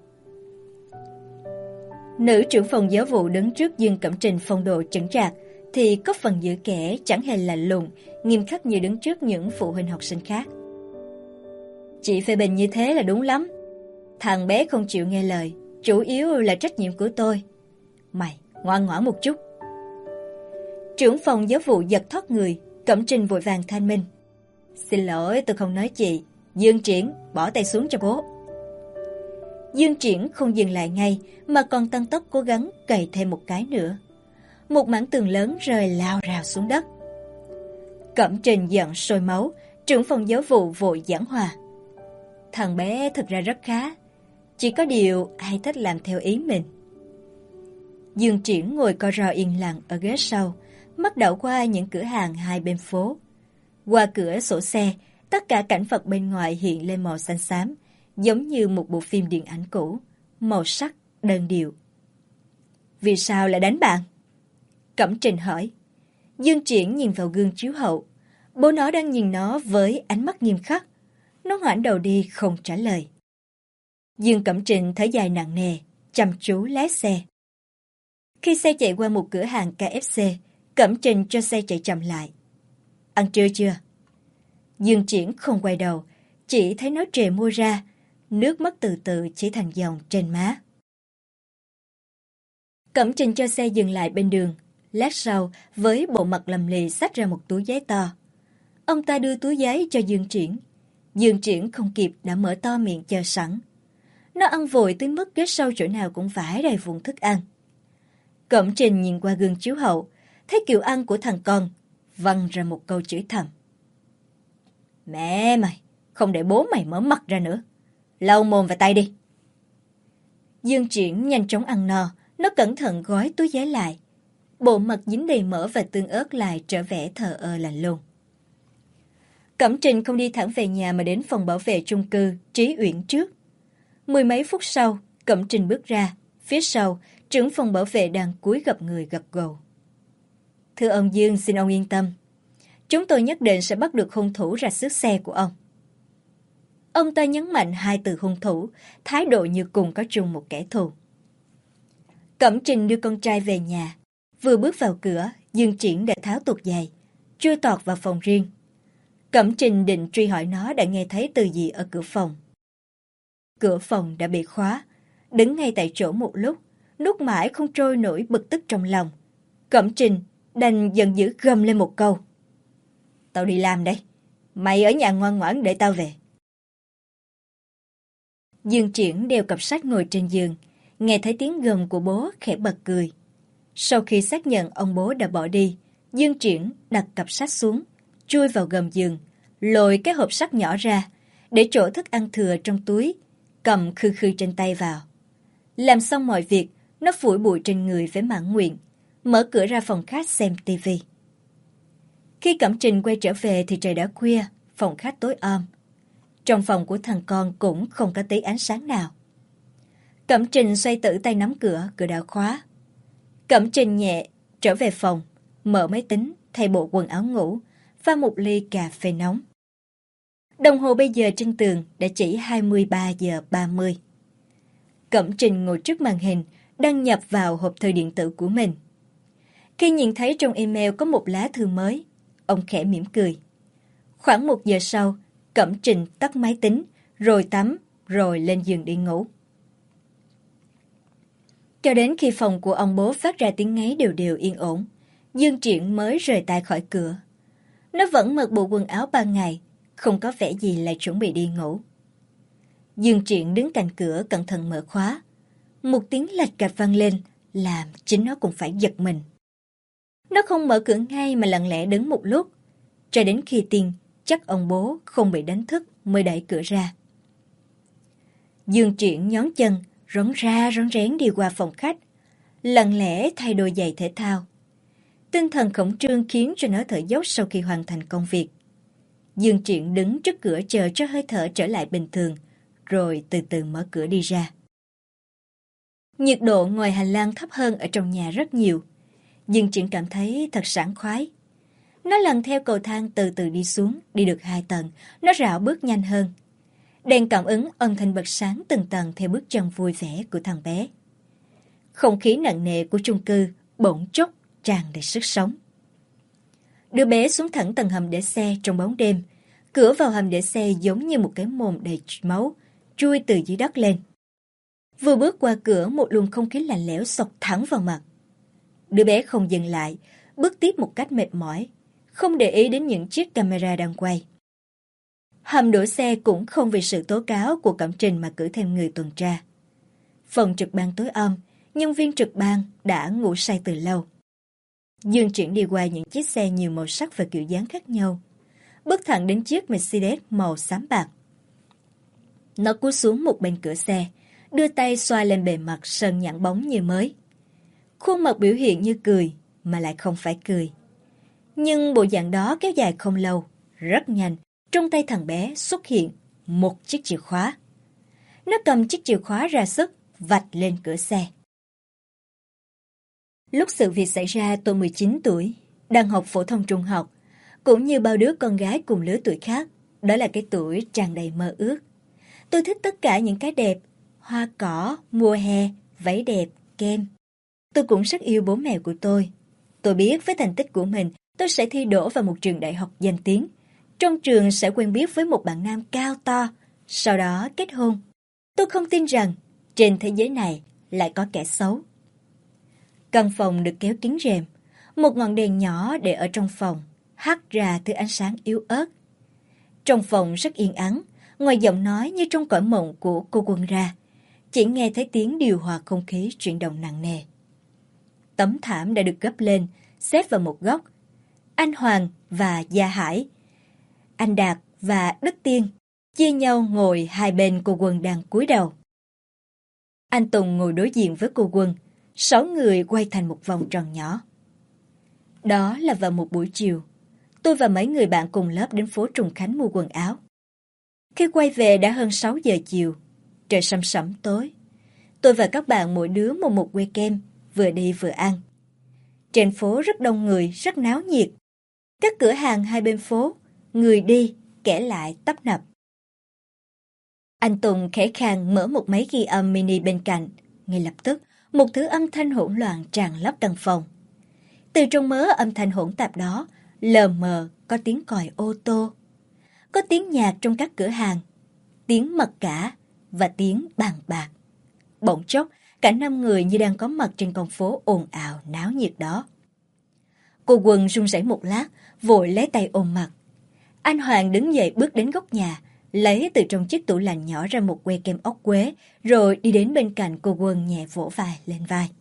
Speaker 1: Nữ trưởng phòng giáo vụ đứng trước Dương Cẩm Trình phong độ chững chạc thì có phần giữ kẻ chẳng hề lạnh lùng, nghiêm khắc như đứng trước những phụ huynh học sinh khác. Chị phê bình như thế là đúng lắm. Thằng bé không chịu nghe lời, chủ yếu là trách nhiệm của tôi. Mày ngoan ngoãn một chút. Trưởng phòng giáo vụ giật thoát người, Cẩm Trình vội vàng thanh minh. Xin lỗi, tôi không nói chị. Dương Triển, bỏ tay xuống cho bố. Dương Triển không dừng lại ngay mà còn tăng tốc cố gắng cày thêm một cái nữa. Một mảng tường lớn rơi lao rào xuống đất. Cẩm Trình giận sôi máu, trưởng phòng giáo vụ vội giảng hòa. Thằng bé thực ra rất khá, chỉ có điều hay thích làm theo ý mình. Dương Triển ngồi co ro yên lặng ở ghế sau, mắt đảo qua những cửa hàng hai bên phố. Qua cửa sổ xe, tất cả cảnh vật bên ngoài hiện lên màu xanh xám, giống như một bộ phim điện ảnh cũ, màu sắc đơn điệu. Vì sao lại đánh bạn? Cẩm Trình hỏi. Dương Triển nhìn vào gương chiếu hậu. Bố nó đang nhìn nó với ánh mắt nghiêm khắc. Nó ngoảnh đầu đi không trả lời. Dương Cẩm Trình thở dài nặng nề, chăm chú lái xe. Khi xe chạy qua một cửa hàng KFC, Cẩm Trình cho xe chạy chậm lại. Ăn trưa chưa? Dương Triển không quay đầu, chỉ thấy nó trề môi ra, nước mắt từ từ chảy thành dòng trên má. Cẩm Trình cho xe dừng lại bên đường, lát sau với bộ mặt lầm lì xách ra một túi giấy to. Ông ta đưa túi giấy cho Dương Triển. Dương Triển không kịp đã mở to miệng chờ sẵn. Nó ăn vội tới mức ghế sau chỗ nào cũng vãi đầy vụn thức ăn. Cẩm Trình nhìn qua gương chiếu hậu, thấy kiểu ăn của thằng con, văng ra một câu chửi thầm. Mẹ mày, không để bố mày mở mắt ra nữa. Lau mồm và tay đi. Dương Triển nhanh chóng ăn no, nó cẩn thận gói túi giấy lại. Bộ mặt dính đầy mỡ và tương ớt lại trở vẻ thờ ơ lạnh lùng. Cẩm Trình không đi thẳng về nhà mà đến phòng bảo vệ chung cư Trí Uyển trước. Mười mấy phút sau, Cẩm Trình bước ra, phía sau, trưởng phòng bảo vệ đang cúi gập người gật gù. Thưa ông Dương, xin ông yên tâm. Chúng tôi nhất định sẽ bắt được hung thủ ra xước xe của ông. Ông ta nhấn mạnh hai từ hung thủ, thái độ như cùng có chung một kẻ thù. Cẩm Trình đưa con trai về nhà. Vừa bước vào cửa, Dương Triển đã tháo tuột giày, chui tọt vào phòng riêng. Cẩm Trình định truy hỏi nó đã nghe thấy từ gì ở cửa phòng. Cửa phòng đã bị khóa. Đứng ngay tại chỗ một lúc, nuốt mãi không trôi nổi bực tức trong lòng. Cẩm Trình đành giận dữ gầm lên một câu. Tao đi làm đây. Mày ở nhà ngoan ngoãn để tao về. Dương Triển đeo cặp sách ngồi trên giường, nghe thấy tiếng gầm của bố khẽ bật cười. Sau khi xác nhận ông bố đã bỏ đi, Dương Triển đặt cặp sách xuống, chui vào gầm giường, lôi cái hộp sắt nhỏ ra, để chỗ thức ăn thừa trong túi, cầm khư khư trên tay vào. Làm xong mọi việc, nó phủi bụi trên người với mãn nguyện, mở cửa ra phòng khách xem tivi. Khi Cẩm Trình quay trở về thì trời đã khuya, phòng khách tối om. Trong phòng của thằng con cũng không có tí ánh sáng nào. Cẩm Trình xoay tử tay nắm cửa, cửa đã khóa. Cẩm Trình nhẹ trở về phòng, mở máy tính, thay bộ quần áo ngủ, pha một ly cà phê nóng. Đồng hồ bây giờ trên tường đã chỉ 23 giờ 30. Cẩm Trình ngồi trước màn hình, đăng nhập vào hộp thư điện tử của mình. Khi nhìn thấy trong email có một lá thư mới, ông khẽ mỉm cười. Khoảng 1 giờ sau, Cẩm Trình tắt máy tính, rồi tắm, rồi lên giường đi ngủ. Cho đến khi phòng của ông bố phát ra tiếng ngáy đều đều yên ổn, Dương Triển mới rời tay khỏi cửa. Nó vẫn mặc bộ quần áo ban ngày, không có vẻ gì là chuẩn bị đi ngủ. Dương Triển đứng cạnh cửa cẩn thận mở khóa. Một tiếng lạch cạch vang lên, làm chính nó cũng phải giật mình. Nó không mở cửa ngay mà lặng lẽ đứng một lúc, cho đến khi tin chắc ông bố không bị đánh thức mới đẩy cửa ra. Dương Triển nhón chân, rón ra rón rén đi qua phòng khách, lặng lẽ thay đôi giày thể thao. Tinh thần khẩn trương khiến cho nó thở dốc sau khi hoàn thành công việc. Dương Triển đứng trước cửa chờ cho hơi thở trở lại bình thường, rồi từ từ mở cửa đi ra. Nhiệt độ ngoài hành lang thấp hơn ở trong nhà rất nhiều. Dương Triển cảm thấy thật sảng khoái. Nó lần theo cầu thang từ từ đi xuống, đi được 2 tầng, nó rảo bước nhanh hơn. Đèn cảm ứng âm thanh bật sáng từng tầng theo bước chân vui vẻ của thằng bé. Không khí nặng nề của chung cư bỗng chốc tràn đầy sức sống. Đứa bé xuống thẳng tầng hầm để xe trong bóng đêm. Cửa vào hầm để xe giống như một cái mồm đầy máu, chui từ dưới đất lên. Vừa bước qua cửa, một luồng không khí lạnh lẽo xộc thẳng vào mặt. Đứa bé không dừng lại, bước tiếp một cách mệt mỏi, không để ý đến những chiếc camera đang quay. Hầm đổ xe cũng không vì sự tố cáo của Cẩm Trình mà cử thêm người tuần tra. Phòng trực ban tối om, nhân viên trực ban đã ngủ say từ lâu. Dương Triển đi qua những chiếc xe nhiều màu sắc và kiểu dáng khác nhau, bước thẳng đến chiếc Mercedes màu xám bạc. Nó cúi xuống một bên cửa xe, đưa tay xoa lên bề mặt sơn nhẵn bóng như mới. Khuôn mặt biểu hiện như cười, mà lại không phải cười. Nhưng bộ dạng đó kéo dài không lâu, rất nhanh, trong tay thằng bé xuất hiện một chiếc chìa khóa. Nó cầm chiếc chìa khóa ra sức, vạch lên cửa xe. Lúc sự việc xảy ra, tôi 19 tuổi, đang học phổ thông trung học, cũng như bao đứa con gái cùng lứa tuổi khác, đó là cái tuổi tràn đầy mơ ước. Tôi thích tất cả những cái đẹp, hoa cỏ, mùa hè, váy đẹp, kem. Tôi cũng rất yêu bố mẹ của tôi. Tôi biết với thành tích của mình, tôi sẽ thi đỗ vào một trường đại học danh tiếng. Trong trường sẽ quen biết với một bạn nam cao to, sau đó kết hôn. Tôi không tin rằng trên thế giới này lại có kẻ xấu. Căn phòng được kéo kín rèm, một ngọn đèn nhỏ để ở trong phòng, hắt ra thứ ánh sáng yếu ớt. Trong phòng rất yên ắng, ngoài giọng nói như trong cõi mộng của cô Quân ra, chỉ nghe thấy tiếng điều hòa không khí chuyển động nặng nề. Tấm thảm đã được gấp lên, xếp vào một góc. Anh Hoàng và Gia Hải, anh Đạt và Đức Tiên chia nhau ngồi hai bên cô Quân đang cúi đầu. Anh Tùng ngồi đối diện với cô Quân, 6 người quay thành một vòng tròn nhỏ. Đó là vào một buổi chiều, tôi và mấy người bạn cùng lớp đến phố Trùng Khánh mua quần áo. Khi quay về đã hơn 6 giờ chiều, trời sầm sẫm tối. Tôi và các bạn mỗi đứa mua một que kem, vừa đi vừa ăn. Trên phố rất đông người, rất náo nhiệt. Các cửa hàng hai bên phố, người đi, kẻ lại tấp nập. Anh Tùng khẽ khàng mở một máy ghi âm mini bên cạnh. Ngay lập tức, một thứ âm thanh hỗn loạn tràn lấp căn phòng. Từ trong mớ âm thanh hỗn tạp đó, lờ mờ có tiếng còi ô tô. Có tiếng nhạc trong các cửa hàng, tiếng mật cả và tiếng bàn bạc. Bỗng chốc, cả 5 người như đang có mặt trên con phố ồn ào náo nhiệt đó. Cô Quân run rẩy một lát, vội lấy tay ôm mặt. Anh Hoàng đứng dậy bước đến góc nhà, lấy từ trong chiếc tủ lạnh nhỏ ra một que kem ốc quế, rồi đi đến bên cạnh cô Quân nhẹ vỗ vai lên vai.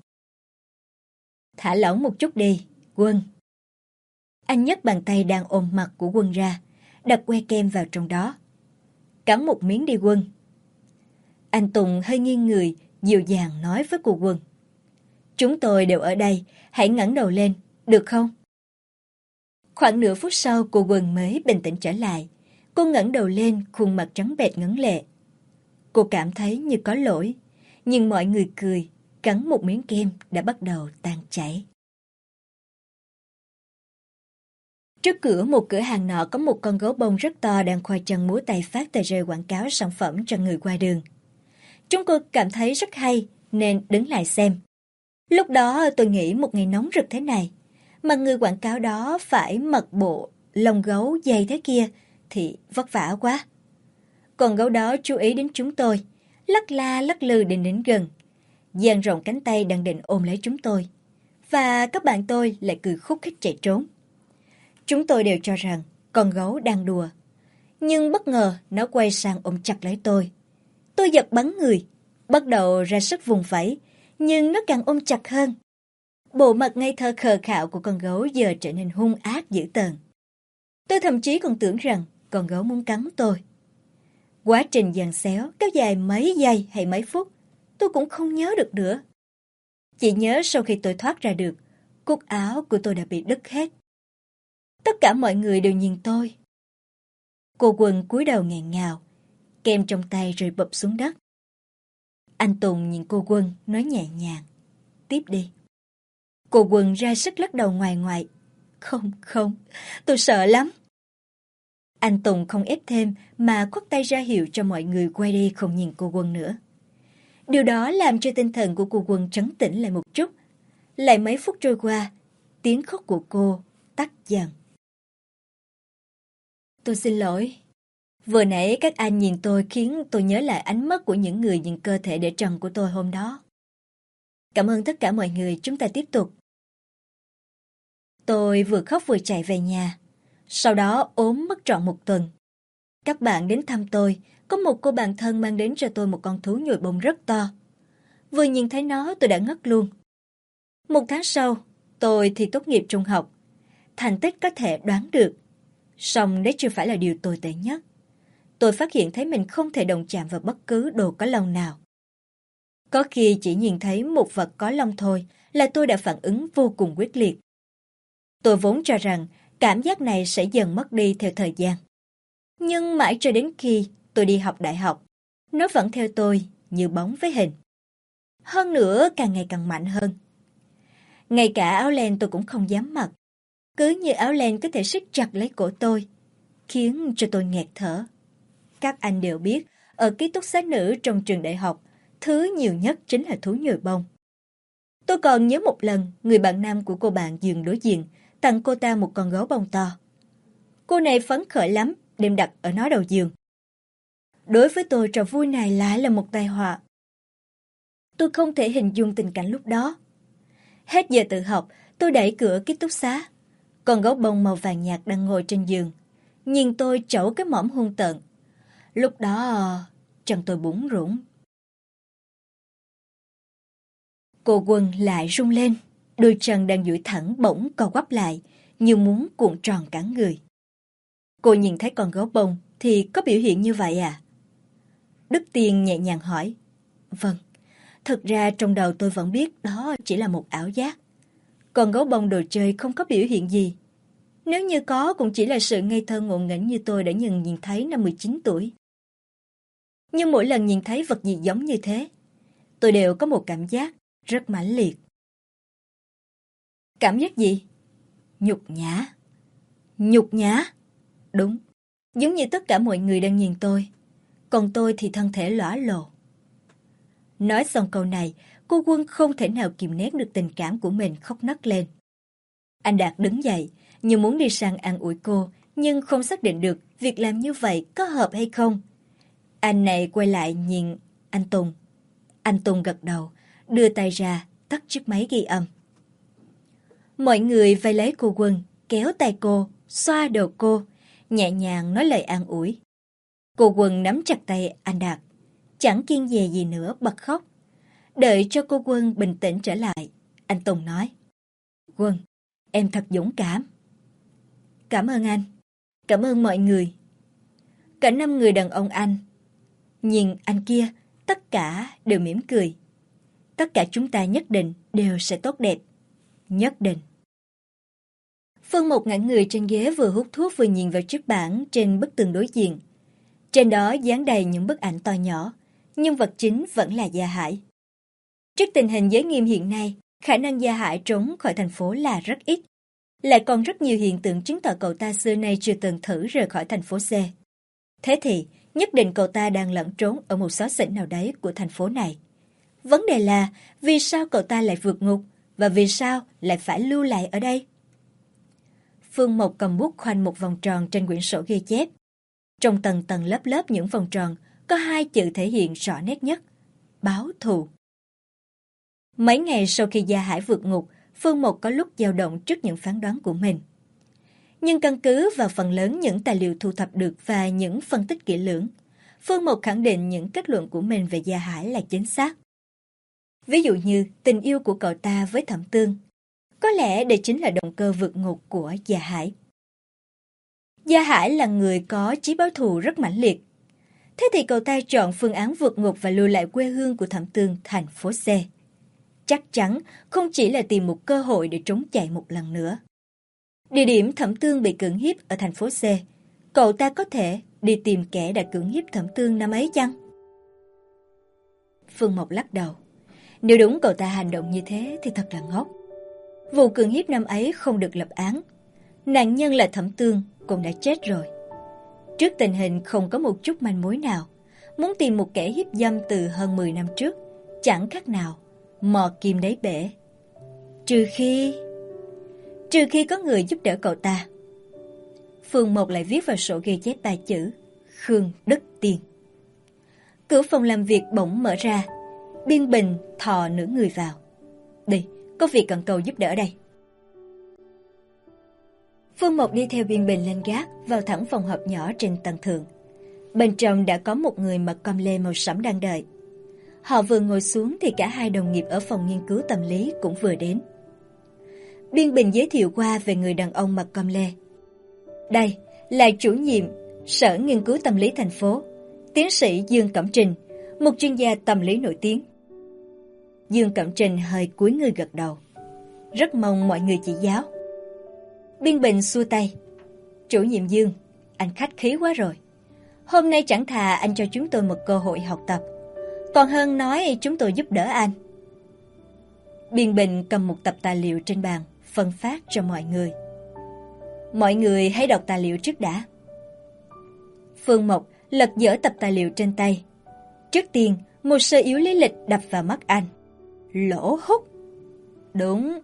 Speaker 1: Thả lỏng một chút đi, Quân. Anh nhấc bàn tay đang ôm mặt của Quân ra, đặt que kem vào trong đó. Cắn một miếng đi Quân. Anh Tùng hơi nghiêng người, dịu dàng nói với cô Quân. Chúng tôi đều ở đây, hãy ngẩng đầu lên, được không? Khoảng nửa phút sau cô Quân mới bình tĩnh trở lại. Cô ngẩng đầu lên, khuôn mặt trắng bệch ngấn lệ. Cô cảm thấy như có lỗi, nhưng mọi người cười, cắn một miếng kem đã bắt đầu tan chảy. Trước cửa một cửa hàng nọ có một con gấu bông rất to đang khoai chân múa tay phát tờ rơi quảng cáo sản phẩm cho người qua đường. Chúng tôi cảm thấy rất hay nên đứng lại xem. Lúc đó tôi nghĩ một ngày nóng rực thế này, mà người quảng cáo đó phải mặc bộ lông gấu dày thế kia thì vất vả quá. Con gấu đó chú ý đến chúng tôi, lắc la lắc lư đến gần, dang rộng cánh tay đang định ôm lấy chúng tôi. Và các bạn tôi lại cười khúc khích chạy trốn. Chúng tôi đều cho rằng con gấu đang đùa. Nhưng bất ngờ nó quay sang ôm chặt lấy tôi. Tôi giật bắn người, bắt đầu ra sức vùng vẫy, nhưng nó càng ôm chặt hơn. Bộ mặt ngây thơ khờ khạo của con gấu giờ trở nên hung ác dữ tợn. Tôi thậm chí còn tưởng rằng con gấu muốn cắn tôi. Quá trình giằng xéo kéo dài mấy giây hay mấy phút, tôi cũng không nhớ được nữa. Chỉ nhớ sau khi tôi thoát ra được, cúc áo của tôi đã bị đứt hết. Tất cả mọi người đều nhìn tôi. Cô Quân cúi đầu nghẹn ngào, kem trong tay rơi bụp xuống đất. Anh Tùng nhìn cô Quân, nói nhẹ nhàng, tiếp đi. Cô Quân ra sức lắc đầu ngoài ngoại. Không, tôi sợ lắm. Anh Tùng không ép thêm mà khoát tay ra hiệu cho mọi người quay đi không nhìn cô Quân nữa. Điều đó làm cho tinh thần của cô Quân trấn tĩnh lại một chút. Lại mấy phút trôi qua, tiếng khóc của cô tắt dần. Tôi xin lỗi. Vừa nãy các anh nhìn tôi khiến tôi nhớ lại ánh mắt của những người nhìn cơ thể để trần của tôi hôm đó. Cảm ơn tất cả mọi người, chúng ta tiếp tục. Tôi vừa khóc vừa chạy về nhà. Sau đó ốm mất trọn một tuần. Các bạn đến thăm tôi, có một cô bạn thân mang đến cho tôi một con thú nhồi bông rất to. Vừa nhìn thấy nó tôi đã ngất luôn. Một tháng sau, tôi thi tốt nghiệp trung học. Thành tích có thể đoán được. Song đấy chưa phải là điều tồi tệ nhất. Tôi phát hiện thấy mình không thể động chạm vào bất cứ đồ có lông nào. Có khi chỉ nhìn thấy một vật có lông thôi là tôi đã phản ứng vô cùng quyết liệt. Tôi vốn cho rằng cảm giác này sẽ dần mất đi theo thời gian. Nhưng mãi cho đến khi tôi đi học đại học, nó vẫn theo tôi như bóng với hình. Hơn nữa càng ngày càng mạnh hơn. Ngay cả áo len tôi cũng không dám mặc. Cứ như áo len có thể siết chặt lấy cổ tôi, khiến cho tôi nghẹt thở. Các anh đều biết, ở ký túc xá nữ trong trường đại học, thứ nhiều nhất chính là thú nhồi bông. Tôi còn nhớ một lần, người bạn nam của cô bạn giường đối diện tặng cô ta một con gấu bông to. Cô này phấn khởi lắm, đem đặt ở nó đầu giường. Đối với tôi trò vui này lại là một tai họa. Tôi không thể hình dung tình cảnh lúc đó. Hết giờ tự học, tôi đẩy cửa ký túc xá. Con gấu bông màu vàng nhạt đang ngồi trên giường, nhìn tôi chẩu cái mõm hung tợn. Lúc đó, chân tôi bủn rủn. Cô Quân lại rung lên, đôi chân đang duỗi thẳng bỗng co quắp lại, như muốn cuộn tròn cả người. Cô nhìn thấy con gấu bông thì có biểu hiện như vậy à? Đức Tiên nhẹ nhàng hỏi. Vâng, thực ra trong đầu tôi vẫn biết đó chỉ là một ảo giác. Con gấu bông đồ chơi không có biểu hiện gì. Nếu như có cũng chỉ là sự ngây thơ ngộ nghĩnh như tôi đã từng nhìn thấy năm 19 tuổi. Nhưng mỗi lần nhìn thấy vật gì giống như thế, tôi đều có một cảm giác rất mãnh liệt. Cảm giác gì? Nhục nhã. Nhục nhã? Đúng, giống như tất cả mọi người đang nhìn tôi. Còn tôi thì thân thể lõa lồ. Nói xong câu này, cô Quân không thể nào kìm nén được tình cảm của mình khóc nấc lên. Anh Đạt đứng dậy, như muốn đi sang an ủi cô, nhưng không xác định được việc làm như vậy có hợp hay không. Anh này quay lại nhìn anh Tùng. Anh Tùng gật đầu, đưa tay ra, tắt chiếc máy ghi âm. Mọi người vây lấy cô Quân, kéo tay cô, xoa đầu cô, nhẹ nhàng nói lời an ủi. Cô Quân nắm chặt tay anh Đạt, chẳng kiêng dè gì nữa bật khóc. Đợi cho cô Quân bình tĩnh trở lại, anh Tùng nói. Quân, em thật dũng cảm. Cảm ơn anh, cảm ơn mọi người. Cả 5 người đàn ông anh. Nhìn anh kia, tất cả đều mỉm cười. Tất cả chúng ta nhất định đều sẽ tốt đẹp. Nhất định. Phương Mộc ngẩn người trên ghế vừa hút thuốc vừa nhìn vào chiếc bảng trên bức tường đối diện. Trên đó dán đầy những bức ảnh to nhỏ, nhưng vật chính vẫn là Gia Hải. Trước tình hình giới nghiêm hiện nay, khả năng Gia Hải trốn khỏi thành phố là rất ít. Lại còn rất nhiều hiện tượng chứng tỏ cậu ta xưa nay chưa từng thử rời khỏi thành phố C. Thế thì, nhất định cậu ta đang lẫn trốn ở một xó xỉnh nào đấy của thành phố này. Vấn đề là, vì sao cậu ta lại vượt ngục, và vì sao lại phải lưu lại ở đây? Phương Mộc cầm bút khoanh một vòng tròn trên quyển sổ ghi chép. Trong tầng tầng lớp lớp những vòng tròn, có 2 chữ thể hiện rõ nét nhất. Báo thù. Mấy ngày sau khi Gia Hải vượt ngục, Phương Mộc có lúc dao động trước những phán đoán của mình. Nhưng căn cứ vào phần lớn những tài liệu thu thập được và những phân tích kỹ lưỡng, Phương Mộc khẳng định những kết luận của mình về Gia Hải là chính xác. Ví dụ như tình yêu của cậu ta với Thẩm Tương. Có lẽ đây chính là động cơ vượt ngục của Gia Hải. Gia Hải là người có chí báo thù rất mãnh liệt. Thế thì cậu ta chọn phương án vượt ngục và lưu lại quê hương của Thẩm Tương thành phố C. chắc chắn không chỉ là tìm một cơ hội để trốn chạy một lần nữa. Địa điểm Thẩm Tương bị cưỡng hiếp ở thành phố C, cậu ta có thể đi tìm kẻ đã cưỡng hiếp Thẩm Tương năm ấy chăng? Phương Mộc lắc đầu. Nếu đúng cậu ta hành động như thế thì thật là ngốc. Vụ cưỡng hiếp năm ấy không được lập án. Nạn nhân là Thẩm Tương cũng đã chết rồi. Trước tình hình không có một chút manh mối nào, muốn tìm một kẻ hiếp dâm từ hơn 10 năm trước, chẳng khác nào mò kim đáy bể. Trừ khi có người giúp đỡ cậu ta. Phương Mộc lại viết vào sổ ghi chép 3 chữ Khương Đức Tiên. Cửa phòng làm việc bỗng mở ra. Biên Bình thò nửa người vào. Đi, có việc cần cầu giúp đỡ đây. Phương Mộc đi theo Biên Bình lên gác, vào thẳng phòng họp nhỏ trên tầng thượng. Bên trong đã có một người mặc com lê màu sẫm đang đợi. Họ vừa ngồi xuống thì cả hai đồng nghiệp ở phòng nghiên cứu tâm lý cũng vừa đến. Biên Bình giới thiệu qua về người đàn ông mặc com lê. Đây là chủ nhiệm Sở Nghiên cứu Tâm lý thành phố, tiến sĩ Dương Cẩm Trình, một chuyên gia tâm lý nổi tiếng. Dương Cẩm Trình hơi cúi người gật đầu. Rất mong mọi người chỉ giáo. Biên Bình xua tay. Chủ nhiệm Dương, anh khách khí quá rồi. Hôm nay chẳng thà anh cho chúng tôi một cơ hội học tập, còn hơn nói chúng tôi giúp đỡ anh. Biên Bình cầm một tập tài liệu trên bàn, phân phát cho mọi người. Mọi người hãy đọc tài liệu trước đã. Phương Mộc lật dở tập tài liệu trên tay. Trước tiên, một sơ yếu lý lịch đập vào mắt anh. Lỗ Húc. Đúng.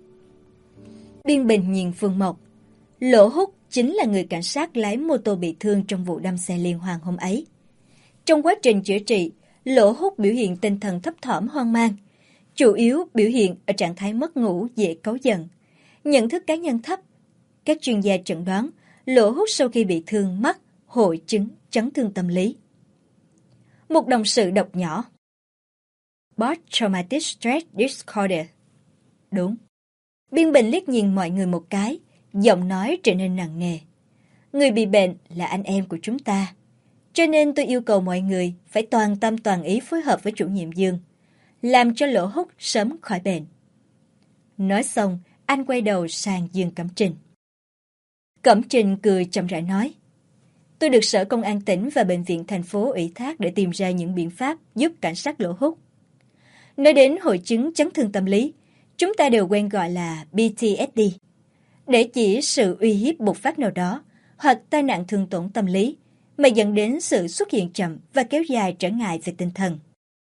Speaker 1: Biên Bình nhìn Phương Mộc. Lỗ Húc chính là người cảnh sát lái mô tô bị thương trong vụ đâm xe liên hoàn hôm ấy. Trong quá trình chữa trị, Lỗ Húc biểu hiện tinh thần thấp thỏm hoang mang, chủ yếu biểu hiện ở trạng thái mất ngủ dễ cáu giận, nhận thức cá nhân thấp. Các chuyên gia chẩn đoán Lỗ Húc sau khi bị thương mắc hội chứng chấn thương tâm lý. Một đồng sự đọc nhỏ. Post-traumatic stress disorder. Đúng. Biên Bình liếc nhìn mọi người một cái, giọng nói trở nên nặng nề. Người bị bệnh là anh em của chúng ta, cho nên tôi yêu cầu mọi người phải toàn tâm toàn ý phối hợp với chủ nhiệm Dương, làm cho Lỗ Húc sớm khỏi bệnh. Nói xong, anh quay đầu sang Dương Cẩm Trình. Cẩm Trình cười chậm rãi nói, tôi được Sở Công an tỉnh và Bệnh viện thành phố ủy thác để tìm ra những biện pháp giúp cảnh sát Lỗ Húc. Nói đến hội chứng chấn thương tâm lý, chúng ta đều quen gọi là PTSD, để chỉ sự uy hiếp bộc phát nào đó hoặc tai nạn thương tổn tâm lý mà dẫn đến sự xuất hiện chậm và kéo dài trở ngại về tinh thần.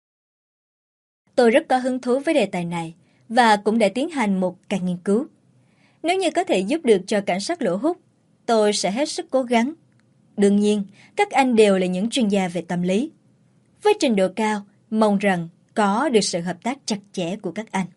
Speaker 1: Tôi rất có hứng thú với đề tài này và cũng đã tiến hành một ca nghiên cứu. Nếu như có thể giúp được cho cảnh sát Lỗ Húc, tôi sẽ hết sức cố gắng. Đương nhiên, các anh đều là những chuyên gia về tâm lý. Với trình độ cao, mong rằng có được sự hợp tác chặt chẽ của các anh.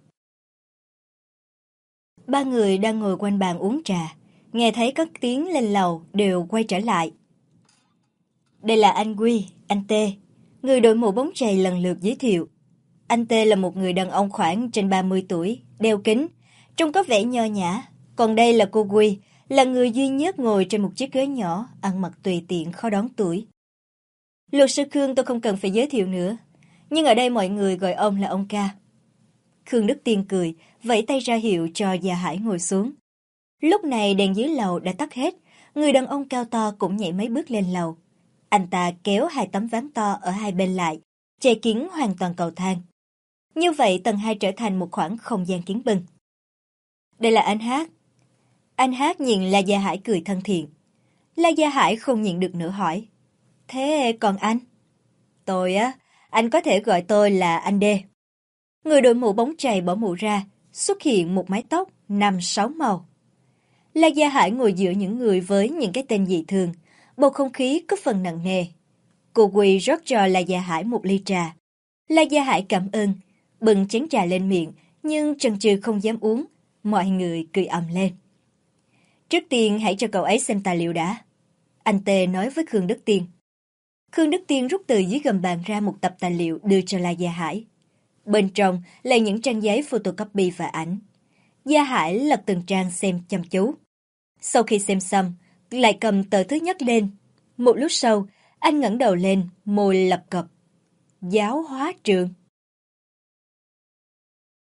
Speaker 1: Ba người đang ngồi quanh bàn uống trà, nghe thấy các tiếng lên lầu đều quay trở lại. Đây là anh Quy, anh Tê, người đội mũ bóng chày lần lượt giới thiệu. Anh Tê là một người đàn ông khoảng trên 30 tuổi, đeo kính, trông có vẻ nho nhã. Còn đây là cô Quy, là người duy nhất ngồi trên một chiếc ghế nhỏ, ăn mặc tùy tiện khó đoán tuổi. Luật sư Khương tôi không cần phải giới thiệu nữa, nhưng ở đây mọi người gọi ông là ông ca. Khương Đức Tiên cười, vẫy tay ra hiệu cho Gia Hải ngồi xuống. Lúc này đèn dưới lầu đã tắt hết, người đàn ông cao to cũng nhảy mấy bước lên lầu. Anh ta kéo hai tấm ván to ở hai bên lại, che kín hoàn toàn cầu thang. Như vậy tầng 2 trở thành một khoảng không gian kín bưng. Đây là anh Hát. Anh Hát nhìn La Gia Hải cười thân thiện. La Gia Hải không nhịn được nữa hỏi. Thế còn anh? Tôi á, anh có thể gọi tôi là anh Đê. Người đội mũ bóng chày bỏ mũ ra, xuất hiện một mái tóc 5-6 màu. La Gia Hải ngồi giữa những người với những cái tên dị thường, bầu không khí có phần nặng nề. Cô Quy rót cho La Gia Hải một ly trà. La Gia Hải cảm ơn, bưng chén trà lên miệng, nhưng chần chừ không dám uống. Mọi người cười ầm lên. Trước tiên hãy cho cậu ấy xem tài liệu đã. Anh Tê nói với Khương Đức Tiên. Khương Đức Tiên rút từ dưới gầm bàn ra một tập tài liệu đưa cho La Gia Hải. Bên trong là những trang giấy photocopy và ảnh. Gia Hải lật từng trang xem chăm chú. Sau khi xem xong, lại cầm tờ thứ nhất lên. Một lúc sau, anh ngẩng đầu lên, môi lập cập. Giáo hóa trường.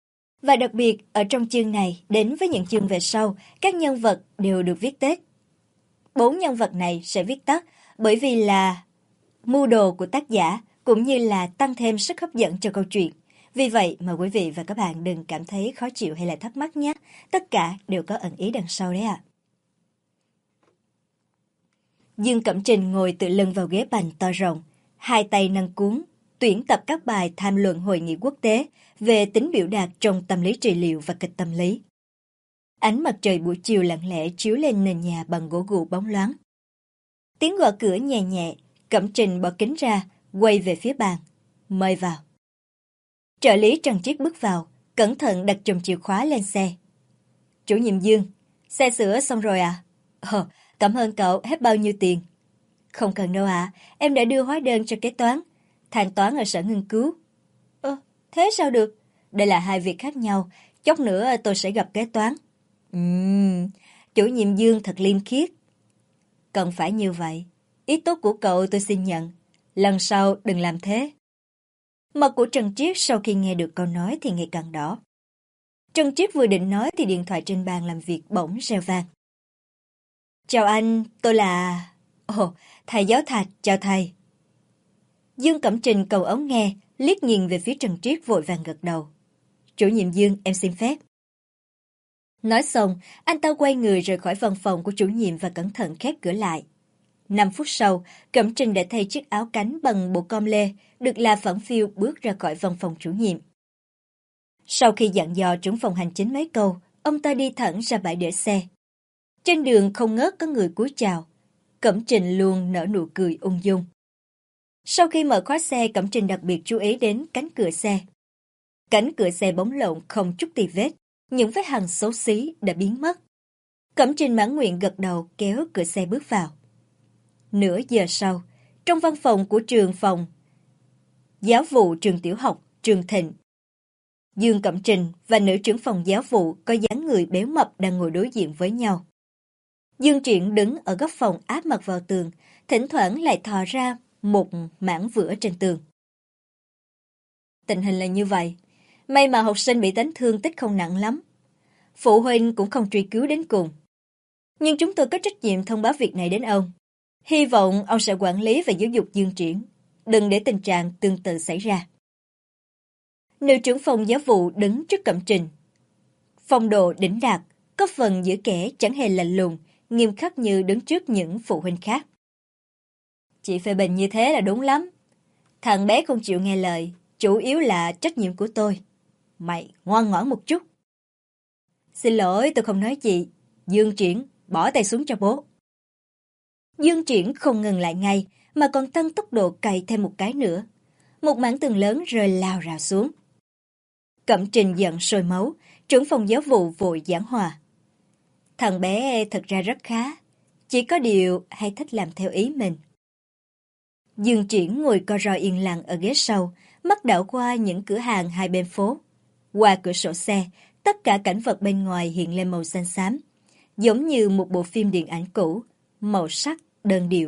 Speaker 1: Và đặc biệt, ở trong chương này, đến với những chương về sau, các nhân vật đều được viết tắt. 4 nhân vật này sẽ viết tắt bởi vì là mưu đồ của tác giả, cũng như là tăng thêm sức hấp dẫn cho câu chuyện. Vì vậy mà quý vị và các bạn đừng cảm thấy khó chịu hay là thắc mắc nhé. Tất cả đều có ẩn ý đằng sau đấy ạ. Dương Cẩm Trình ngồi tựa lưng vào ghế bành to rộng, hai tay nâng cuốn, tuyển tập các bài tham luận hội nghị quốc tế về tính biểu đạt trong tâm lý trị liệu và kịch tâm lý. Ánh mặt trời buổi chiều lặng lẽ chiếu lên nền nhà bằng gỗ gụ bóng loáng. Tiếng gõ cửa nhẹ nhẹ, Cẩm Trình bỏ kính ra, quay về phía bàn. Mời vào. Trợ lý Trần Triết bước vào, cẩn thận đặt chùm chìa khóa lên xe. Chủ nhiệm Dương, xe sửa xong rồi à? Cảm ơn cậu, hết bao nhiêu tiền? Không cần đâu ạ, em đã đưa hóa đơn cho kế toán. Thanh toán ở sở nghiên cứu. Thế sao được? Đây là hai việc khác nhau, chốc nữa tôi sẽ gặp kế toán. Chủ nhiệm Dương thật liêm khiết. Cần phải như vậy. Ý tốt của cậu tôi xin nhận. Lần sau đừng làm thế. Mặt của Trần Triết sau khi nghe được câu nói thì ngày càng đỏ. Trần Triết vừa định nói thì điện thoại trên bàn làm việc bỗng reo vang. Chào anh, tôi là... thầy giáo Thạch, chào thầy. Dương Cẩm Trình cầu ống nghe, liếc nhìn về phía Trần Triết vội vàng gật đầu. Chủ nhiệm Dương, em xin phép. Nói xong, anh ta quay người rời khỏi văn phòng của chủ nhiệm và cẩn thận khép cửa lại. 5 phút sau, Cẩm Trình đã thay chiếc áo cánh bằng bộ com lê, được La Phẳng Phiu bước ra khỏi văn phòng chủ nhiệm. Sau khi dặn dò trưởng phòng hành chính mấy câu, ông ta đi thẳng ra bãi để xe. Trên đường không ngớt có người cúi chào. Cẩm Trình luôn nở nụ cười ung dung. Sau khi mở khóa xe, Cẩm Trình đặc biệt chú ý đến cánh cửa xe. Cánh cửa xe bóng lộn không chút tì vết, những vết hằn xấu xí đã biến mất. Cẩm Trình mãn nguyện gật đầu kéo cửa xe bước vào. Nửa giờ sau, trong văn phòng của trường phòng giáo vụ trường tiểu học Trường Thịnh, Dương Cẩm Trình và nữ trưởng phòng giáo vụ có dáng người béo mập đang ngồi đối diện với nhau. Dương Triển đứng ở góc phòng áp mặt vào tường, thỉnh thoảng lại thò ra một mảng vữa trên tường. Tình hình là như vậy. May mà học sinh bị đánh thương tích không nặng lắm. Phụ huynh cũng không truy cứu đến cùng. Nhưng chúng tôi có trách nhiệm thông báo việc này đến ông. Hy vọng ông sẽ quản lý và giáo dục Dương Triển. Đừng để tình trạng tương tự xảy ra. Nữ trưởng phòng giáo vụ đứng trước Cẩm Trình. Phong độ đỉnh đạt, có phần giữa kẻ chẳng hề lạnh lùng, nghiêm khắc như đứng trước những phụ huynh khác. Chị phê bình như thế là đúng lắm. Thằng bé không chịu nghe lời, chủ yếu là trách nhiệm của tôi. Mày ngoan ngoãn một chút. Xin lỗi, tôi không nói chị. Dương Triển, bỏ tay xuống cho bố. Dương Triển không ngừng lại ngay, mà còn tăng tốc độ cày thêm một cái nữa. Một mảng tường lớn rơi lao rào xuống. Cẩm Trình giận sôi máu, trưởng phòng giáo vụ vội giảng hòa. Thằng bé thật ra rất khá, chỉ có điều hay thích làm theo ý mình. Dương Triển ngồi co ro yên lặng ở ghế sau, mắt đảo qua những cửa hàng hai bên phố. Qua cửa sổ xe, tất cả cảnh vật bên ngoài hiện lên màu xanh xám, giống như một bộ phim điện ảnh cũ, màu sắc đơn điệu.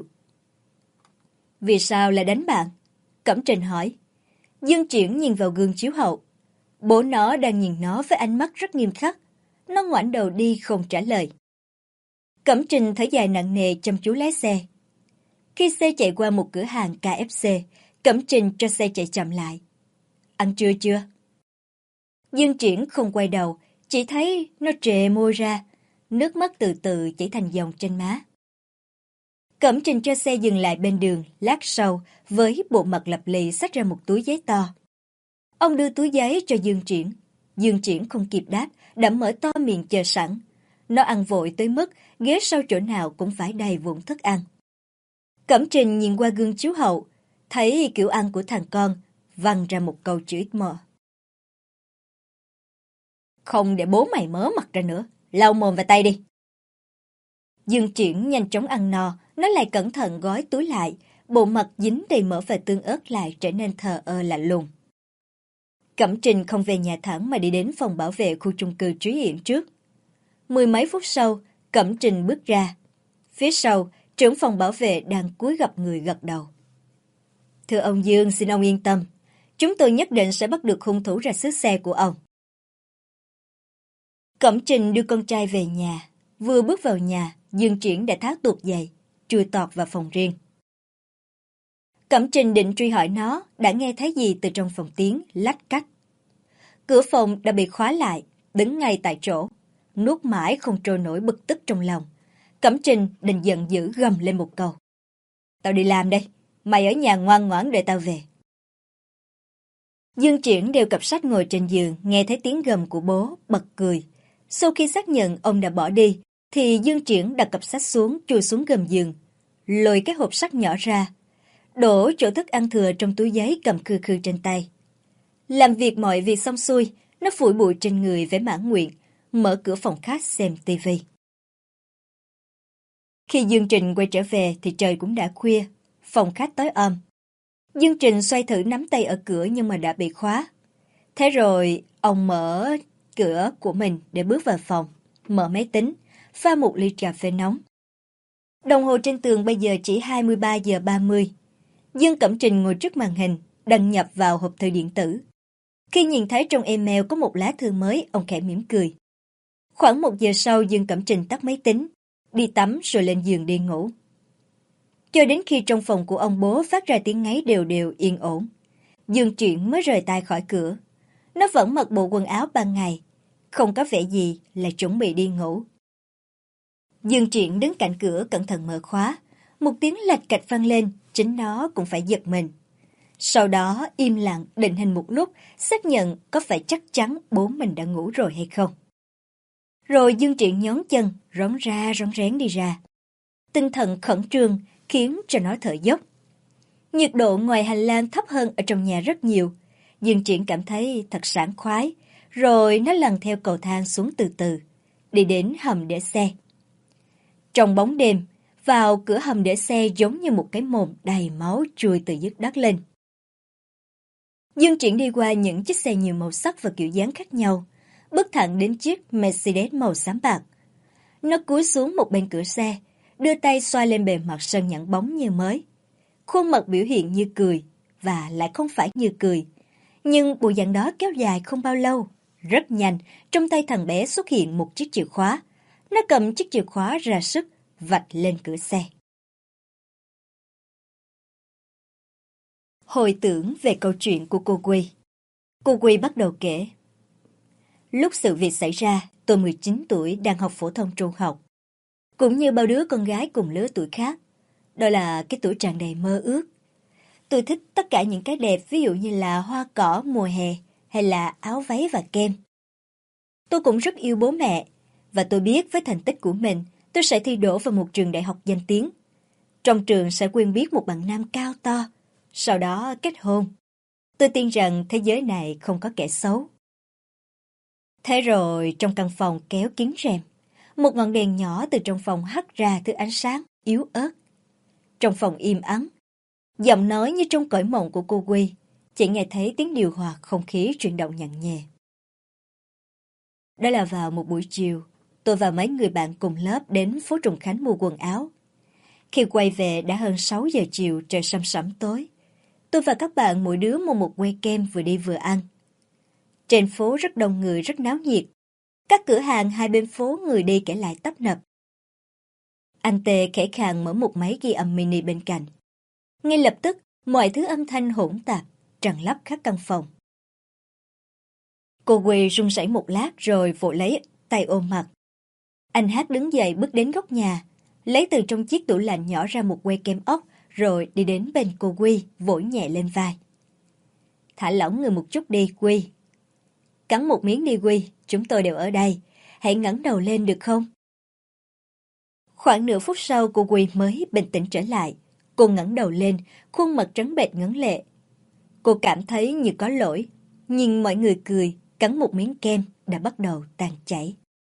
Speaker 1: Vì sao lại đánh bạn? Cẩm Trình hỏi. Dương Triển nhìn vào gương chiếu hậu. Bố nó đang nhìn nó với ánh mắt rất nghiêm khắc. Nó ngoảnh đầu đi không trả lời. Cẩm Trình thở dài nặng nề chăm chú lái xe. Khi xe chạy qua một cửa hàng KFC, Cẩm Trình cho xe chạy chậm lại. Ăn trưa chưa? Dương Triển không quay đầu, chỉ thấy nó trề môi ra, nước mắt từ từ chảy thành dòng trên má. Cẩm Trình cho xe dừng lại bên đường, lát sau, với bộ mặt lập lì xách ra một túi giấy to. Ông đưa túi giấy cho Dương Triển. Dương Triển không kịp đáp, đã mở to miệng chờ sẵn. Nó ăn vội tới mức ghế sau chỗ nào cũng phải đầy vụn thức ăn. Cẩm Trình nhìn qua gương chiếu hậu, thấy kiểu ăn của thằng con, văng ra một câu chửi mờ. Không để bố mày mớ mặt ra nữa, lau mồm và tay đi. Dương Triển nhanh chóng ăn no, nó lại cẩn thận gói túi lại, bộ mặt dính đầy mỡ và tương ớt lại trở nên thờ ơ lạnh lùng. Cẩm Trình không về nhà thẳng mà đi đến phòng bảo vệ khu chung cư Trí Hiển trước. 10 mấy phút sau, Cẩm Trình bước ra. Phía sau, trưởng phòng bảo vệ đang cúi gập người gật đầu. Thưa ông Dương, xin ông yên tâm. Chúng tôi nhất định sẽ bắt được hung thủ ra xứ xe của ông. Cẩm Trình đưa con trai về nhà. Vừa bước vào nhà, Dương Triển đã tháo tuột giày, chui tọt vào phòng riêng. Cẩm Trình định truy hỏi nó đã nghe thấy gì từ trong phòng tiếng lách cách. Cửa phòng đã bị khóa lại, đứng ngay tại chỗ, nuốt mãi không trôi nổi bực tức trong lòng. Cẩm Trình đành giận dữ gầm lên một câu. Tao đi làm đây, mày ở nhà ngoan ngoãn đợi tao về. Dương Triển đeo cặp sách ngồi trên giường, nghe thấy tiếng gầm của bố, bật cười. Sau khi xác nhận ông đã bỏ đi, thì Dương Triển đặt cặp sách xuống, chui xuống gầm giường, lôi cái hộp sắt nhỏ ra, đổ chỗ thức ăn thừa trong túi giấy cầm khư khư trên tay. Làm việc mọi việc xong xuôi, nó phủi bụi trên người vẻ mãn nguyện, mở cửa phòng khách xem tivi. Khi Dương Trình quay trở về thì trời cũng đã khuya, phòng khách tối om. Dương Trình xoay thử nắm tay ở cửa nhưng mà đã bị khóa. Thế rồi ông mở cửa của mình để bước vào phòng, mở máy tính, pha một ly cà phê nóng. Đồng hồ trên tường bây giờ chỉ 23 giờ 30. Dương Cẩm Trình ngồi trước màn hình, đăng nhập vào hộp thư điện tử. Khi nhìn thấy trong email có một lá thư mới, ông khẽ mỉm cười. Khoảng 1 giờ sau, Dương Cẩm Trình tắt máy tính, đi tắm rồi lên giường đi ngủ. Cho đến khi trong phòng của ông bố phát ra tiếng ngáy đều đều yên ổn, Dương Triển mới rời tay khỏi cửa. Nó vẫn mặc bộ quần áo ban ngày, không có vẻ gì là chuẩn bị đi ngủ. Dương Triển đứng cạnh cửa cẩn thận mở khóa, một tiếng lạch cạch vang lên, chính nó cũng phải giật mình. Sau đó im lặng định hình một lúc, xác nhận có phải chắc chắn bố mình đã ngủ rồi hay không. Rồi Dương Triển nhón chân, rón ra rón rén đi ra. Tinh thần khẩn trương khiến cho nó thở dốc. Nhiệt độ ngoài hành lang thấp hơn ở trong nhà rất nhiều. Dương Triển cảm thấy thật sảng khoái, rồi nó lần theo cầu thang xuống từ từ, đi đến hầm để xe. Trong bóng đêm, vào cửa hầm để xe giống như một cái mồm đầy máu chui từ dưới đất lên. Dương Triển đi qua những chiếc xe nhiều màu sắc và kiểu dáng khác nhau, bước thẳng đến chiếc Mercedes màu xám bạc. Nó cúi xuống một bên cửa xe, đưa tay xoa lên bề mặt sơn nhẵn bóng như mới. Khuôn mặt biểu hiện như cười, và lại không phải như cười. Nhưng bộ dạng đó kéo dài không bao lâu. Rất nhanh, trong tay thằng bé xuất hiện một chiếc chìa khóa. Nó cầm chiếc chìa khóa ra sức, vạch lên cửa xe. Hồi tưởng về câu chuyện của cô Quy. Cô Quy bắt đầu kể. Lúc sự việc xảy ra, tôi 19 tuổi đang học phổ thông trung học. Cũng như bao đứa con gái cùng lứa tuổi khác. Đó là cái tuổi tràn đầy mơ ước. Tôi thích tất cả những cái đẹp, ví dụ như là hoa cỏ mùa hè hay là áo váy và kem. Tôi cũng rất yêu bố mẹ, và tôi biết với thành tích của mình, tôi sẽ thi đỗ vào một trường đại học danh tiếng. Trong trường sẽ quen biết một bạn nam cao to, sau đó kết hôn. Tôi tin rằng thế giới này không có kẻ xấu. Thế rồi trong căn phòng kéo kín rèm, một ngọn đèn nhỏ từ trong phòng hắt ra thứ ánh sáng yếu ớt. Trong phòng im ắng, giọng nói như trong cõi mộng của cô Quy, chỉ nghe thấy tiếng điều hòa không khí chuyển động nhẹ nhẹ. Đó là vào một buổi chiều, tôi và mấy người bạn cùng lớp đến phố Trùng Khánh mua quần áo. Khi quay về đã hơn 6 giờ chiều, trời săm sẩm tối. Tôi và các bạn mỗi đứa mua một que kem vừa đi vừa ăn. Trên phố rất đông người, rất náo nhiệt. Các cửa hàng hai bên phố người đi kẻ lại tấp nập. Anh Tê khẽ khàng mở một máy ghi âm mini bên cạnh. Ngay lập tức, mọi thứ âm thanh hỗn tạp, tràn lấp khắp căn phòng. Cô Quy run rẩy một lát rồi vội lấy tay ôm mặt. Anh Hát đứng dậy bước đến góc nhà, lấy từ trong chiếc tủ lạnh nhỏ ra một que kem ốc, rồi đi đến bên cô Quy, vỗ nhẹ lên vai. Thả lỏng người một chút đi, Quy. Cắn một miếng đi Quy, chúng tôi đều ở đây. Hãy ngẩng đầu lên được không? Khoảng nửa phút sau cô Quy mới bình tĩnh trở lại. Cô ngẩng đầu lên, khuôn mặt trắng bệch ngấn lệ. Cô cảm thấy như có lỗi. Nhìn mọi người cười, cắn một miếng kem đã bắt đầu tan chảy.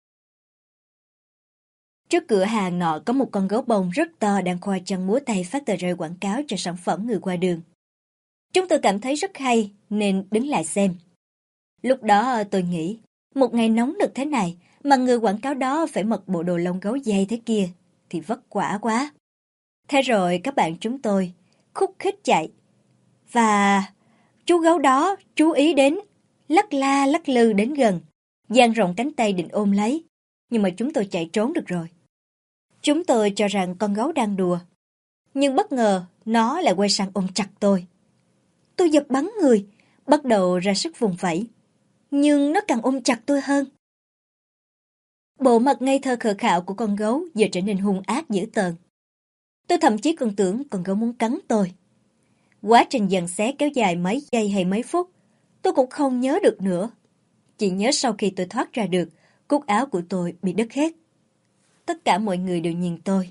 Speaker 1: Trước cửa hàng nọ có một con gấu bông rất to đang khoa chân múa tay phát tờ rơi quảng cáo cho sản phẩm người qua đường. Chúng tôi cảm thấy rất hay nên đứng lại xem. Lúc đó tôi nghĩ, một ngày nóng nực thế này mà người quảng cáo đó phải mặc bộ đồ lông gấu dây thế kia thì vất vả quá. Thế rồi các bạn chúng tôi khúc khích chạy. Và chú gấu đó chú ý đến, lắc la lắc lư đến gần. dang rộng cánh tay định ôm lấy, nhưng mà chúng tôi chạy trốn được rồi. Chúng tôi cho rằng con gấu đang đùa, nhưng bất ngờ nó lại quay sang ôm chặt tôi. Tôi giật bắn người, bắt đầu ra sức vùng vẫy, nhưng nó càng ôm chặt tôi hơn. Bộ mặt ngây thơ khờ khạo của con gấu giờ trở nên hung ác dữ tợn. Tôi thậm chí còn tưởng con gấu muốn cắn tôi. Quá trình giằng xé kéo dài mấy giây hay mấy phút, tôi cũng không nhớ được nữa. Chỉ nhớ sau khi tôi thoát ra được, cúc áo của tôi bị đứt hết. Tất cả mọi người đều nhìn tôi.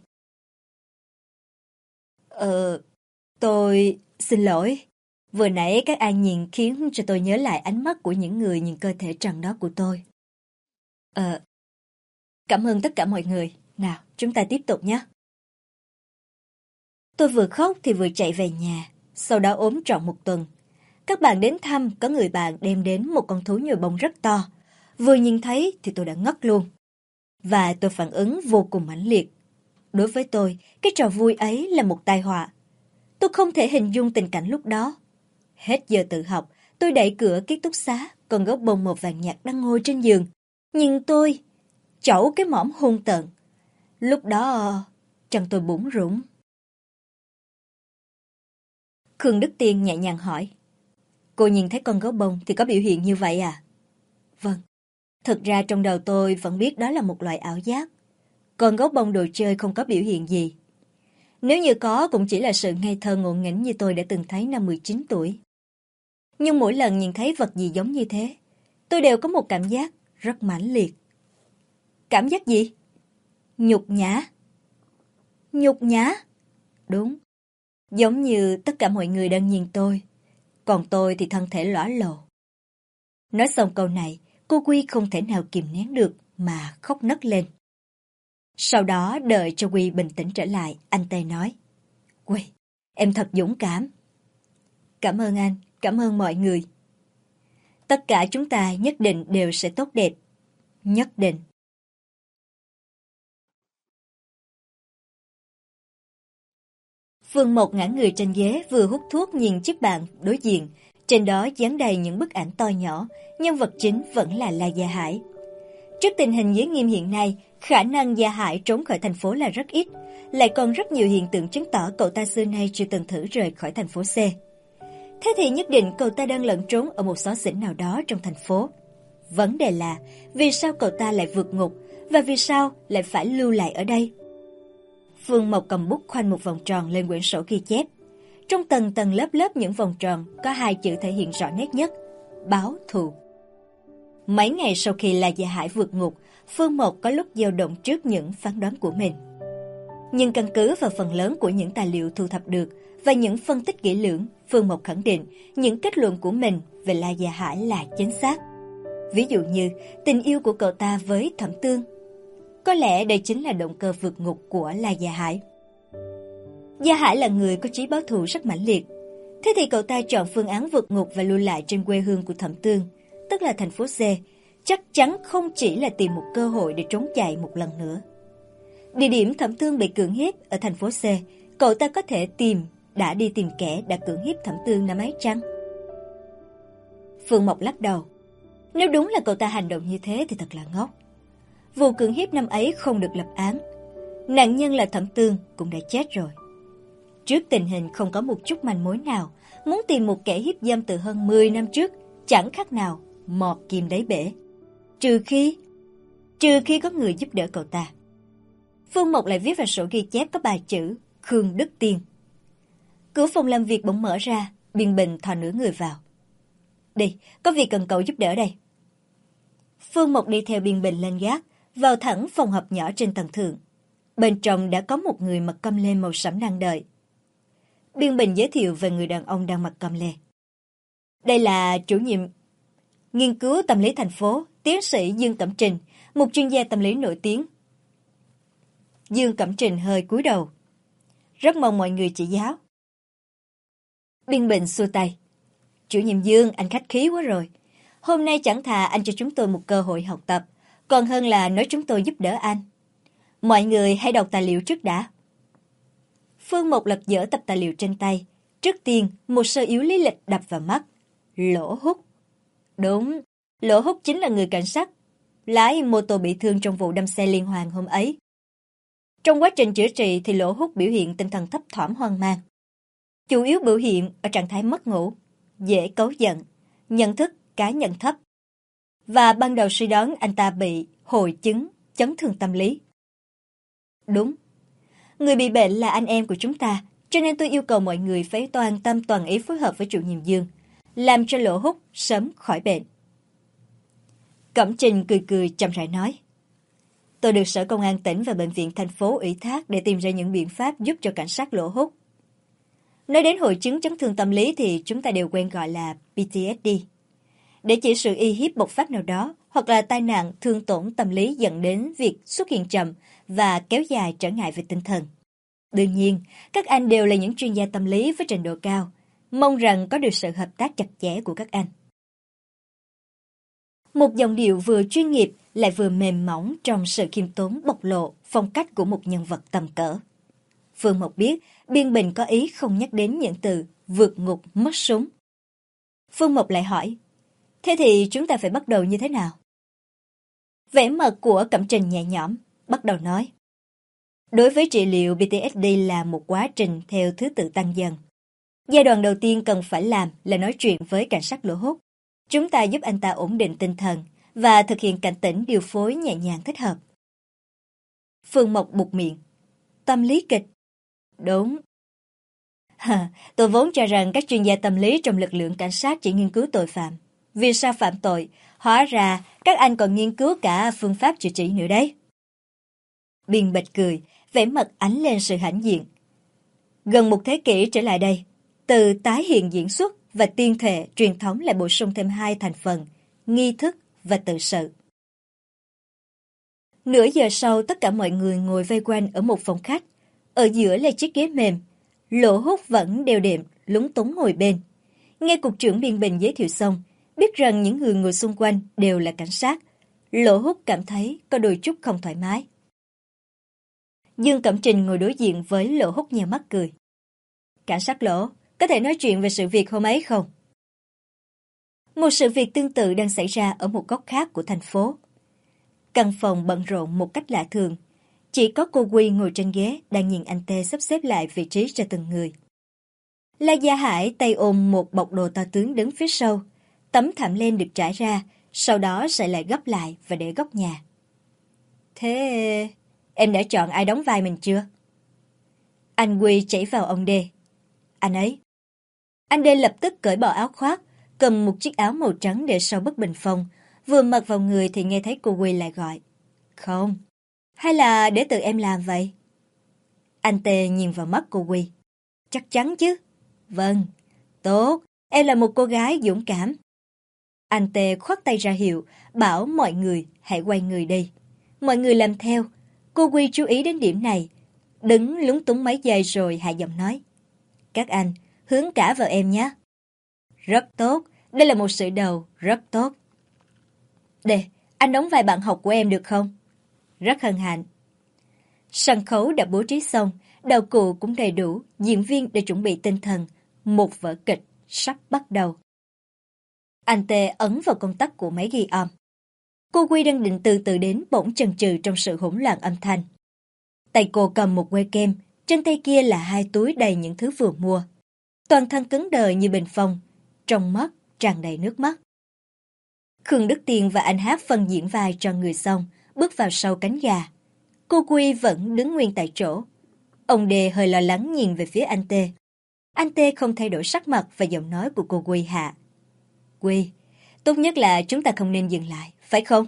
Speaker 1: Tôi xin lỗi. Vừa nãy các an nhìn khiến cho tôi nhớ lại ánh mắt của những người nhìn cơ thể trần đó của tôi. Cảm ơn tất cả mọi người. Nào, chúng ta tiếp tục nhé. Tôi vừa khóc thì vừa chạy về nhà, sau đó ốm trọn một tuần. Các bạn đến thăm, có người bạn đem đến một con thú nhồi bông rất to. Vừa nhìn thấy thì tôi đã ngất luôn. Và tôi phản ứng vô cùng mãnh liệt. Đối với tôi, cái trò vui ấy là một tai họa. Tôi không thể hình dung tình cảnh lúc đó. Hết giờ tự học, tôi đẩy cửa ký túc xá, con gấu bông màu vàng nhạt đang ngồi trên giường. Nhìn tôi, chẩu cái mõm hung tợn. Lúc đó, chân tôi bủn rủn. Khương Đức Tiên nhẹ nhàng hỏi. Cô nhìn thấy con gấu bông thì có biểu hiện như vậy à? Vâng. Thực ra trong đầu tôi vẫn biết đó là một loại ảo giác. Con gấu bông đồ chơi không có biểu hiện gì. Nếu như có cũng chỉ là sự ngây thơ ngộ nghĩnh như tôi đã từng thấy năm 19 tuổi. Nhưng mỗi lần nhìn thấy vật gì giống như thế, tôi đều có một cảm giác rất mãnh liệt. Cảm giác gì? Nhục nhã. Nhục nhã? Đúng. Giống như tất cả mọi người đang nhìn tôi. Còn tôi thì thân thể lõa lồ. Nói xong câu này, cô Quy không thể nào kìm nén được mà khóc nấc lên. Sau đó đợi cho Quy bình tĩnh trở lại, anh Tê nói. Quy, em thật dũng cảm. Cảm ơn anh, cảm ơn mọi người. Tất cả chúng ta nhất định đều sẽ tốt đẹp. Nhất định. Phương Mộc ngã người trên ghế vừa hút thuốc nhìn chiếc bàn đối diện. Trên đó dán đầy những bức ảnh to nhỏ, nhân vật chính vẫn là La Gia Hải. Trước tình hình giới nghiêm hiện nay, khả năng Gia Hải trốn khỏi thành phố là rất ít, lại còn rất nhiều hiện tượng chứng tỏ cậu ta xưa nay chưa từng thử rời khỏi thành phố C. Thế thì nhất định cậu ta đang lẩn trốn ở một xó xỉnh nào đó trong thành phố. Vấn đề là, vì sao cậu ta lại vượt ngục, và vì sao lại phải lưu lại ở đây? Phương Mộc cầm bút khoanh một vòng tròn lên quyển sổ ghi chép. Trong tầng tầng lớp lớp những vòng tròn có hai chữ thể hiện rõ nét nhất: báo thù. Mấy ngày sau khi La Gia Hải vượt ngục, Phương Mộc có lúc dao động trước những phán đoán của mình. Nhưng căn cứ vào phần lớn của những tài liệu thu thập được và những phân tích kỹ lưỡng, Phương Mộc khẳng định những kết luận của mình về La Gia Hải là chính xác. Ví dụ như tình yêu của cậu ta với Thẩm Tương. Có lẽ đây chính là động cơ vượt ngục của La Gia Hải. Gia Hải là người có chí báo thù rất mãnh liệt. Thế thì cậu ta chọn phương án vượt ngục và lưu lại trên quê hương của Thẩm Tương, tức là thành phố C, chắc chắn không chỉ là tìm một cơ hội để trốn chạy một lần nữa. Địa điểm Thẩm Tương bị cưỡng hiếp ở thành phố C, cậu ta có thể đã đi tìm kẻ đã cưỡng hiếp Thẩm Tương năm ấy chăng? Phương Mộc lắc đầu. Nếu đúng là cậu ta hành động như thế thì thật là ngốc. Vụ cưỡng hiếp năm ấy không được lập án. Nạn nhân là Thẩm Tương cũng đã chết rồi. Trước tình hình không có một chút manh mối nào, muốn tìm một kẻ hiếp dâm từ hơn 10 năm trước, chẳng khác nào mò kim đáy bể. Trừ khi có người giúp đỡ cậu ta. Phương Mộc lại viết vào sổ ghi chép có 3 chữ Khương Đức Tiên. Cửa phòng làm việc bỗng mở ra, Biên Bình thò nửa người vào. Đi, có việc cần cậu giúp đỡ đây. Phương Mộc đi theo Biên Bình lên gác, vào thẳng phòng họp nhỏ trên tầng thượng. Bên trong đã có một người mặc căm lê màu sẫm đang đợi. Biên Bình giới thiệu về người đàn ông đang mặc căm lê. Đây là chủ nhiệm nghiên cứu tâm lý thành phố, tiến sĩ Dương Cẩm Trình, một chuyên gia tâm lý nổi tiếng. Dương Cẩm Trình hơi cúi đầu. Rất mong mọi người chỉ giáo. Biên Bình xua tay. Chủ nhiệm Dương, anh khách khí quá rồi. Hôm nay chẳng thà anh cho chúng tôi một cơ hội học tập, còn hơn là nói chúng tôi giúp đỡ anh. Mọi người hãy đọc tài liệu trước đã. Phương Mộc lật dở tập tài liệu trên tay. Trước tiên, một sơ yếu lý lịch đập vào mắt. Lỗ Húc. Đúng, Lỗ Húc chính là người cảnh sát lái mô tô bị thương trong vụ đâm xe liên hoàn hôm ấy. Trong quá trình chữa trị thì Lỗ Húc biểu hiện tinh thần thấp thỏm hoang mang. Chủ yếu biểu hiện ở trạng thái mất ngủ, dễ cáu giận, nhận thức cá nhân thấp. Và ban đầu suy đoán anh ta bị hội chứng chấn thương tâm lý. Đúng, người bị bệnh là anh em của chúng ta, cho nên tôi yêu cầu mọi người phải toàn tâm toàn ý phối hợp với chủ nhiệm Dương, làm cho Lỗ Húc sớm khỏi bệnh. Cẩm Trình cười cười chậm rãi nói. Tôi được Sở Công an tỉnh và Bệnh viện thành phố ủy thác để tìm ra những biện pháp giúp cho cảnh sát Lỗ Húc. Nói đến hội chứng chấn thương tâm lý thì chúng ta đều quen gọi là PTSD. Để chỉ sự y hiếp bộc phát nào đó hoặc là tai nạn thương tổn tâm lý dẫn đến việc xuất hiện chậm và kéo dài trở ngại về tinh thần. Đương nhiên, các anh đều là những chuyên gia tâm lý với trình độ cao, mong rằng có được sự hợp tác chặt chẽ của các anh. Một giọng điệu vừa chuyên nghiệp lại vừa mềm mỏng trong sự khiêm tốn bộc lộ phong cách của một nhân vật tầm cỡ. Phương Mộc biết biên bình có ý không nhắc đến những từ vượt ngục mất súng. Phương Mộc lại hỏi, thế thì chúng ta phải bắt đầu như thế nào? Vẻ mặt của Cẩm Trình nhẹ nhõm, bắt đầu nói. Đối với trị liệu PTSD là một quá trình theo thứ tự tăng dần. Giai đoạn đầu tiên cần phải làm là nói chuyện với cảnh sát Lỗ Húc. Chúng ta giúp anh ta ổn định tinh thần và thực hiện cảnh tỉnh điều phối nhẹ nhàng thích hợp. Phương Mộc buột miệng. Tâm lý kịch. Đúng. Tôi vốn cho rằng các chuyên gia tâm lý trong lực lượng cảnh sát chỉ nghiên cứu tội phạm. Vì sao phạm tội? Hóa ra các anh còn nghiên cứu cả phương pháp chữa trị nữa đấy. Biên Bạch cười, vẻ mặt ánh lên sự hãnh diện. Gần một thế kỷ trở lại đây, từ tái hiện diễn xuất và tuyên thệ truyền thống lại bổ sung thêm 2 thành phần, nghi thức và tự sự. Nửa giờ sau, tất cả mọi người ngồi vây quanh ở một phòng khách. Ở giữa là chiếc ghế mềm. Lỗ Húc vẫn đều đệm, lúng túng ngồi bên. Nghe cục trưởng biên bình giới thiệu xong, biết rằng những người ngồi xung quanh đều là cảnh sát. Lỗ Húc cảm thấy có đôi chút không thoải mái. Dương Cẩm Trình ngồi đối diện với Lỗ Húc nheo mắt cười. Cảnh sát Lỗ, có thể nói chuyện về sự việc hôm ấy không? Một sự việc tương tự đang xảy ra ở một góc khác của thành phố. Căn phòng bận rộn một cách lạ thường. Chỉ có cô Quy ngồi trên ghế đang nhìn anh Tê sắp xếp lại vị trí cho từng người. La Gia Hải tay ôm một bọc đồ to tướng đứng phía sau. Tấm thảm len được trải ra, sau đó sẽ lại gấp lại và để góc nhà. Thế em đã chọn ai đóng vai mình chưa? Anh Quy chỉ vào ông Đê. Anh ấy. Anh Đê lập tức cởi bỏ áo khoác, cầm một chiếc áo màu trắng để sau bức bình phong, vừa mặc vào người thì nghe thấy cô Quy lại gọi. Không, hay là để tự em làm vậy? Anh Tê nhìn vào mắt cô Quy. Chắc chắn chứ. Vâng, tốt, em là một cô gái dũng cảm. Anh Tê khoát tay ra hiệu, bảo mọi người hãy quay người đi. Mọi người làm theo. Cô Quy chú ý đến điểm này, đứng lúng túng mấy giây rồi hạ giọng nói. Các anh, hướng cả vào em nhé. Rất tốt, đây là một sự đầu rất tốt. Để, anh đóng vai bạn học của em được không? Rất hân hạnh. Sân khấu đã bố trí xong, đạo cụ cũng đầy đủ, diễn viên đã chuẩn bị tinh thần. Một vở kịch sắp bắt đầu. Anh Tê ấn vào công tắc của máy ghi âm. Cô Quy đang định từ từ đến bỗng chần chừ trong sự hỗn loạn âm thanh. Tay cô cầm một que kem, trên tay kia là 2 túi đầy những thứ vừa mua. Toàn thân cứng đờ như bình phong, trong mắt tràn đầy nước mắt. Khương Đức Tiên và anh Hát phân diễn vai cho người xong, bước vào sau cánh gà. Cô Quy vẫn đứng nguyên tại chỗ. Ông Đê hơi lo lắng nhìn về phía anh Tê. Anh Tê không thay đổi sắc mặt và giọng nói của cô Quy hạ. Quy, tốt nhất là chúng ta không nên dừng lại, phải không?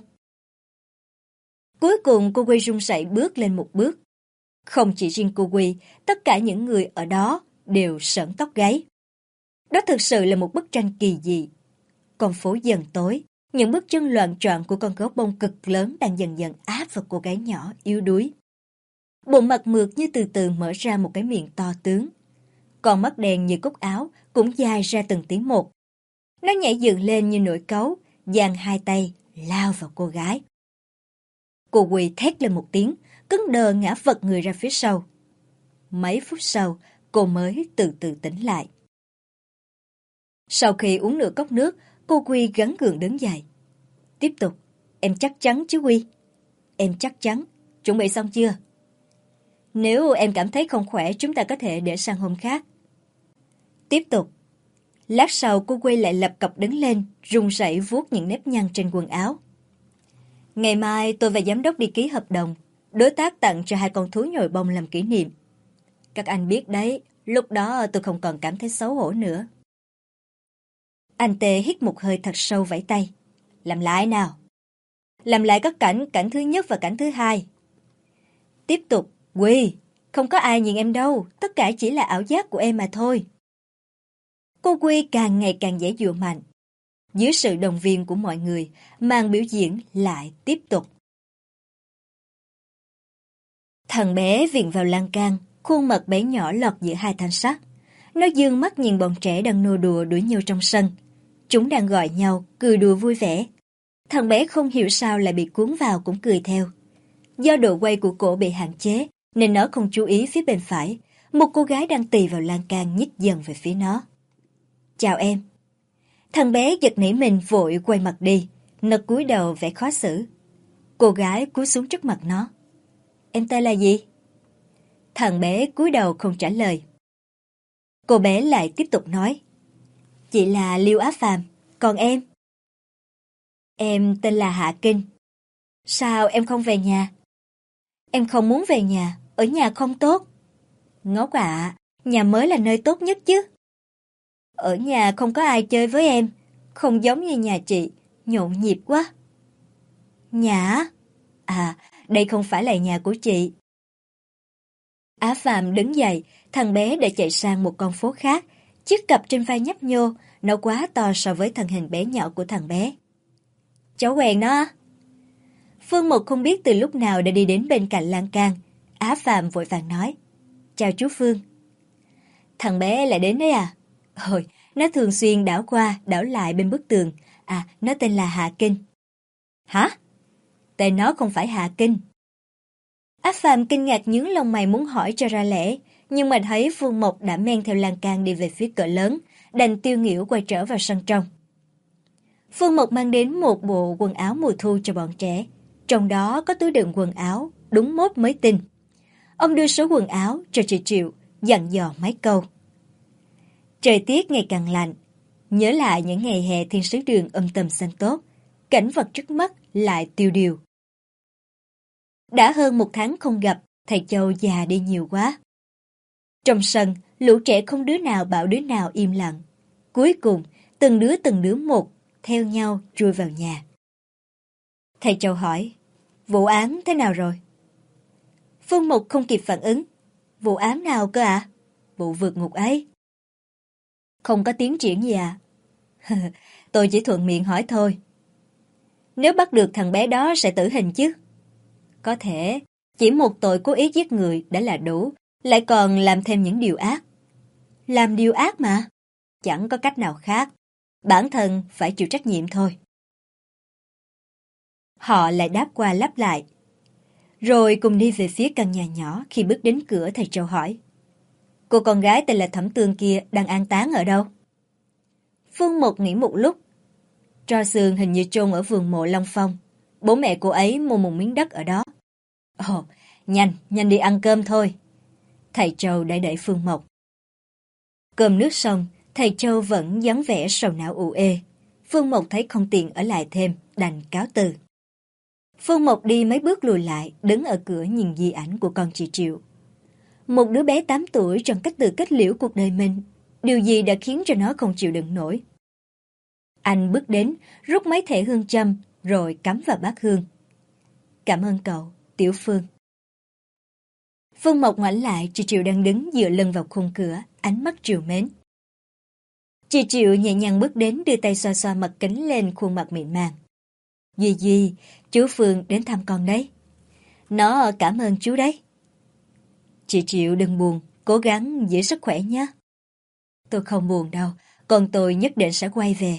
Speaker 1: Cuối cùng cô Quy run rẩy bước lên một bước. Không chỉ riêng cô Quy, tất cả những người ở đó đều sởn tóc gáy. Đó thực sự là một bức tranh kỳ dị. Con phố dần tối, những bước chân loạng choạng của con gấu bông cực lớn đang dần dần áp vào cô gái nhỏ yếu đuối. Bộ mặt mượt như từ từ mở ra một cái miệng to tướng. Con mắt đen như cúc áo cũng dài ra từng tiếng một. Nó nhảy dựng lên như nổi cáu, giang 2 tay, lao vào cô gái. Cô Quy thét lên một tiếng, cứng đờ ngã vật người ra phía sau. Mấy phút sau, cô mới từ từ tỉnh lại. Sau khi uống nửa cốc nước, cô Quy gắng gượng đứng dậy. Tiếp tục, em chắc chắn chứ Quy? Em chắc chắn. Chuẩn bị xong chưa? Nếu em cảm thấy không khỏe, chúng ta có thể để sang hôm khác. Tiếp tục. Lát sau cô Quy lại lập cập đứng lên, run rẩy vuốt những nếp nhăn trên quần áo. Ngày mai tôi và giám đốc đi ký hợp đồng. Đối tác tặng cho 2 con thú nhồi bông làm kỷ niệm. Các anh biết đấy, lúc đó tôi không còn cảm thấy xấu hổ nữa. Anh Tê hít một hơi thật sâu vẫy tay. Làm lại nào. Làm lại các cảnh thứ nhất và cảnh thứ hai. Tiếp tục. Quy, không có ai nhìn em đâu, tất cả chỉ là ảo giác của em mà thôi. Cô Quy càng ngày càng dễ dụa mạnh. Dưới sự động viên của mọi người, màn biểu diễn lại tiếp tục. Thằng bé viện vào lan can, khuôn mặt bé nhỏ lọt giữa 2 thanh sắt. Nó dương mắt nhìn bọn trẻ đang nô đùa đuổi nhau trong sân. Chúng đang gọi nhau, cười đùa vui vẻ. Thằng bé không hiểu sao lại bị cuốn vào cũng cười theo. Do độ quay của cổ bị hạn chế, nên nó không chú ý phía bên phải. Một cô gái đang tì vào lan can nhích dần về phía nó. Chào em. Thằng bé giật nảy mình vội quay mặt đi. Nó cúi đầu vẻ khó xử. Cô gái cúi xuống trước mặt nó. Em tên là gì? Thằng bé cúi đầu không trả lời. Cô bé lại tiếp tục nói. Chị là Liêu Á Phàm, còn em? Em tên là Hạ Kinh. Sao em không về nhà? Em không muốn về nhà, ở nhà không tốt. Ngốc ạ, nhà mới là nơi tốt nhất chứ. Ở nhà không có ai chơi với em, không giống như nhà chị, nhộn nhịp quá. Nhà á? À, đây không phải là nhà của chị. Á Phàm đứng dậy, thằng bé đã chạy sang một con phố khác. Chiếc cặp trên vai nhấp nhô, nó quá to so với thân hình bé nhỏ của thằng bé. Cháu quen nó á? Phương Mộc không biết từ lúc nào đã đi đến bên cạnh lan can. Á Phàm vội vàng nói. Chào chú Phương. Thằng bé lại đến đấy à? Ôi, nó thường xuyên đảo qua, đảo lại bên bức tường. À, nó tên là Hạ Kinh. Hả? Tên nó không phải Hạ Kinh. Á Phàm kinh ngạc nhướng lông mày muốn hỏi cho ra lẽ, nhưng mà thấy Phương Mộc đã men theo lan can đi về phía cửa lớn, đành tiêu nghỉu quay trở vào sân trong. Phương Mộc mang đến một bộ quần áo mùa thu cho bọn trẻ, trong đó có túi đựng quần áo, đúng mốt mới tinh. Ông đưa số quần áo cho chị Triệu, dặn dò mấy câu. Trời tiết ngày càng lạnh, nhớ lại những ngày hè thiên sứ đường tầm xanh tốt, cảnh vật trước mắt lại tiêu điều. Đã hơn 1 tháng không gặp, thầy Châu già đi nhiều quá. Trong sân, lũ trẻ không đứa nào bảo đứa nào im lặng. Cuối cùng, từng đứa một, theo nhau chui vào nhà. Thầy Châu hỏi, vụ án thế nào rồi? Phương Mục không kịp phản ứng. Vụ án nào cơ ạ? Vụ vượt ngục ấy. Không có tiến triển gì à? Tôi chỉ thuận miệng hỏi thôi. Nếu bắt được thằng bé đó sẽ tử hình chứ? Có thể, chỉ một tội cố ý giết người đã là đủ, lại còn làm thêm những điều ác. Làm điều ác mà? Chẳng có cách nào khác. Bản thân phải chịu trách nhiệm thôi. Họ lại đáp qua lắp lại. Rồi cùng đi về phía căn nhà nhỏ. Khi bước đến cửa, thầy Châu hỏi. Cô con gái tên là Thẩm Tường kia đang an táng ở đâu? Phương Mục nghĩ một lúc. Tro xương hình như chôn ở vườn mộ Long Phong. Bố mẹ cô ấy mua một miếng đất ở đó. Ồ, nhanh đi ăn cơm thôi. Thầy Châu đã đẩy Phương Mộc. Cơm nước xong, thầy Châu vẫn dáng vẻ sầu não ù ê. Phương Mộc thấy không tiện ở lại thêm, đành cáo từ. Phương Mộc đi mấy bước lùi lại, đứng ở cửa nhìn di ảnh của con chị Triệu. Một đứa bé 8 tuổi trong cách từ kết liễu cuộc đời mình, điều gì đã khiến cho nó không chịu đựng nổi. Anh bước đến, rút mấy thẻ hương châm, rồi cắm vào bát hương. Cảm ơn cậu, Tiểu Phương. Phương Mộc ngoảnh lại, chị Triệu đang đứng dựa lưng vào khung cửa, ánh mắt trìu mến. Chị Triệu nhẹ nhàng bước đến, đưa tay xoa xoa mặt kính lên khuôn mặt mịn màng. Duy, chú Phương đến thăm con đấy. Nó cảm ơn chú đấy. Chị Triệu đừng buồn, cố gắng giữ sức khỏe nhé. Tôi không buồn đâu, con tôi nhất định sẽ quay về.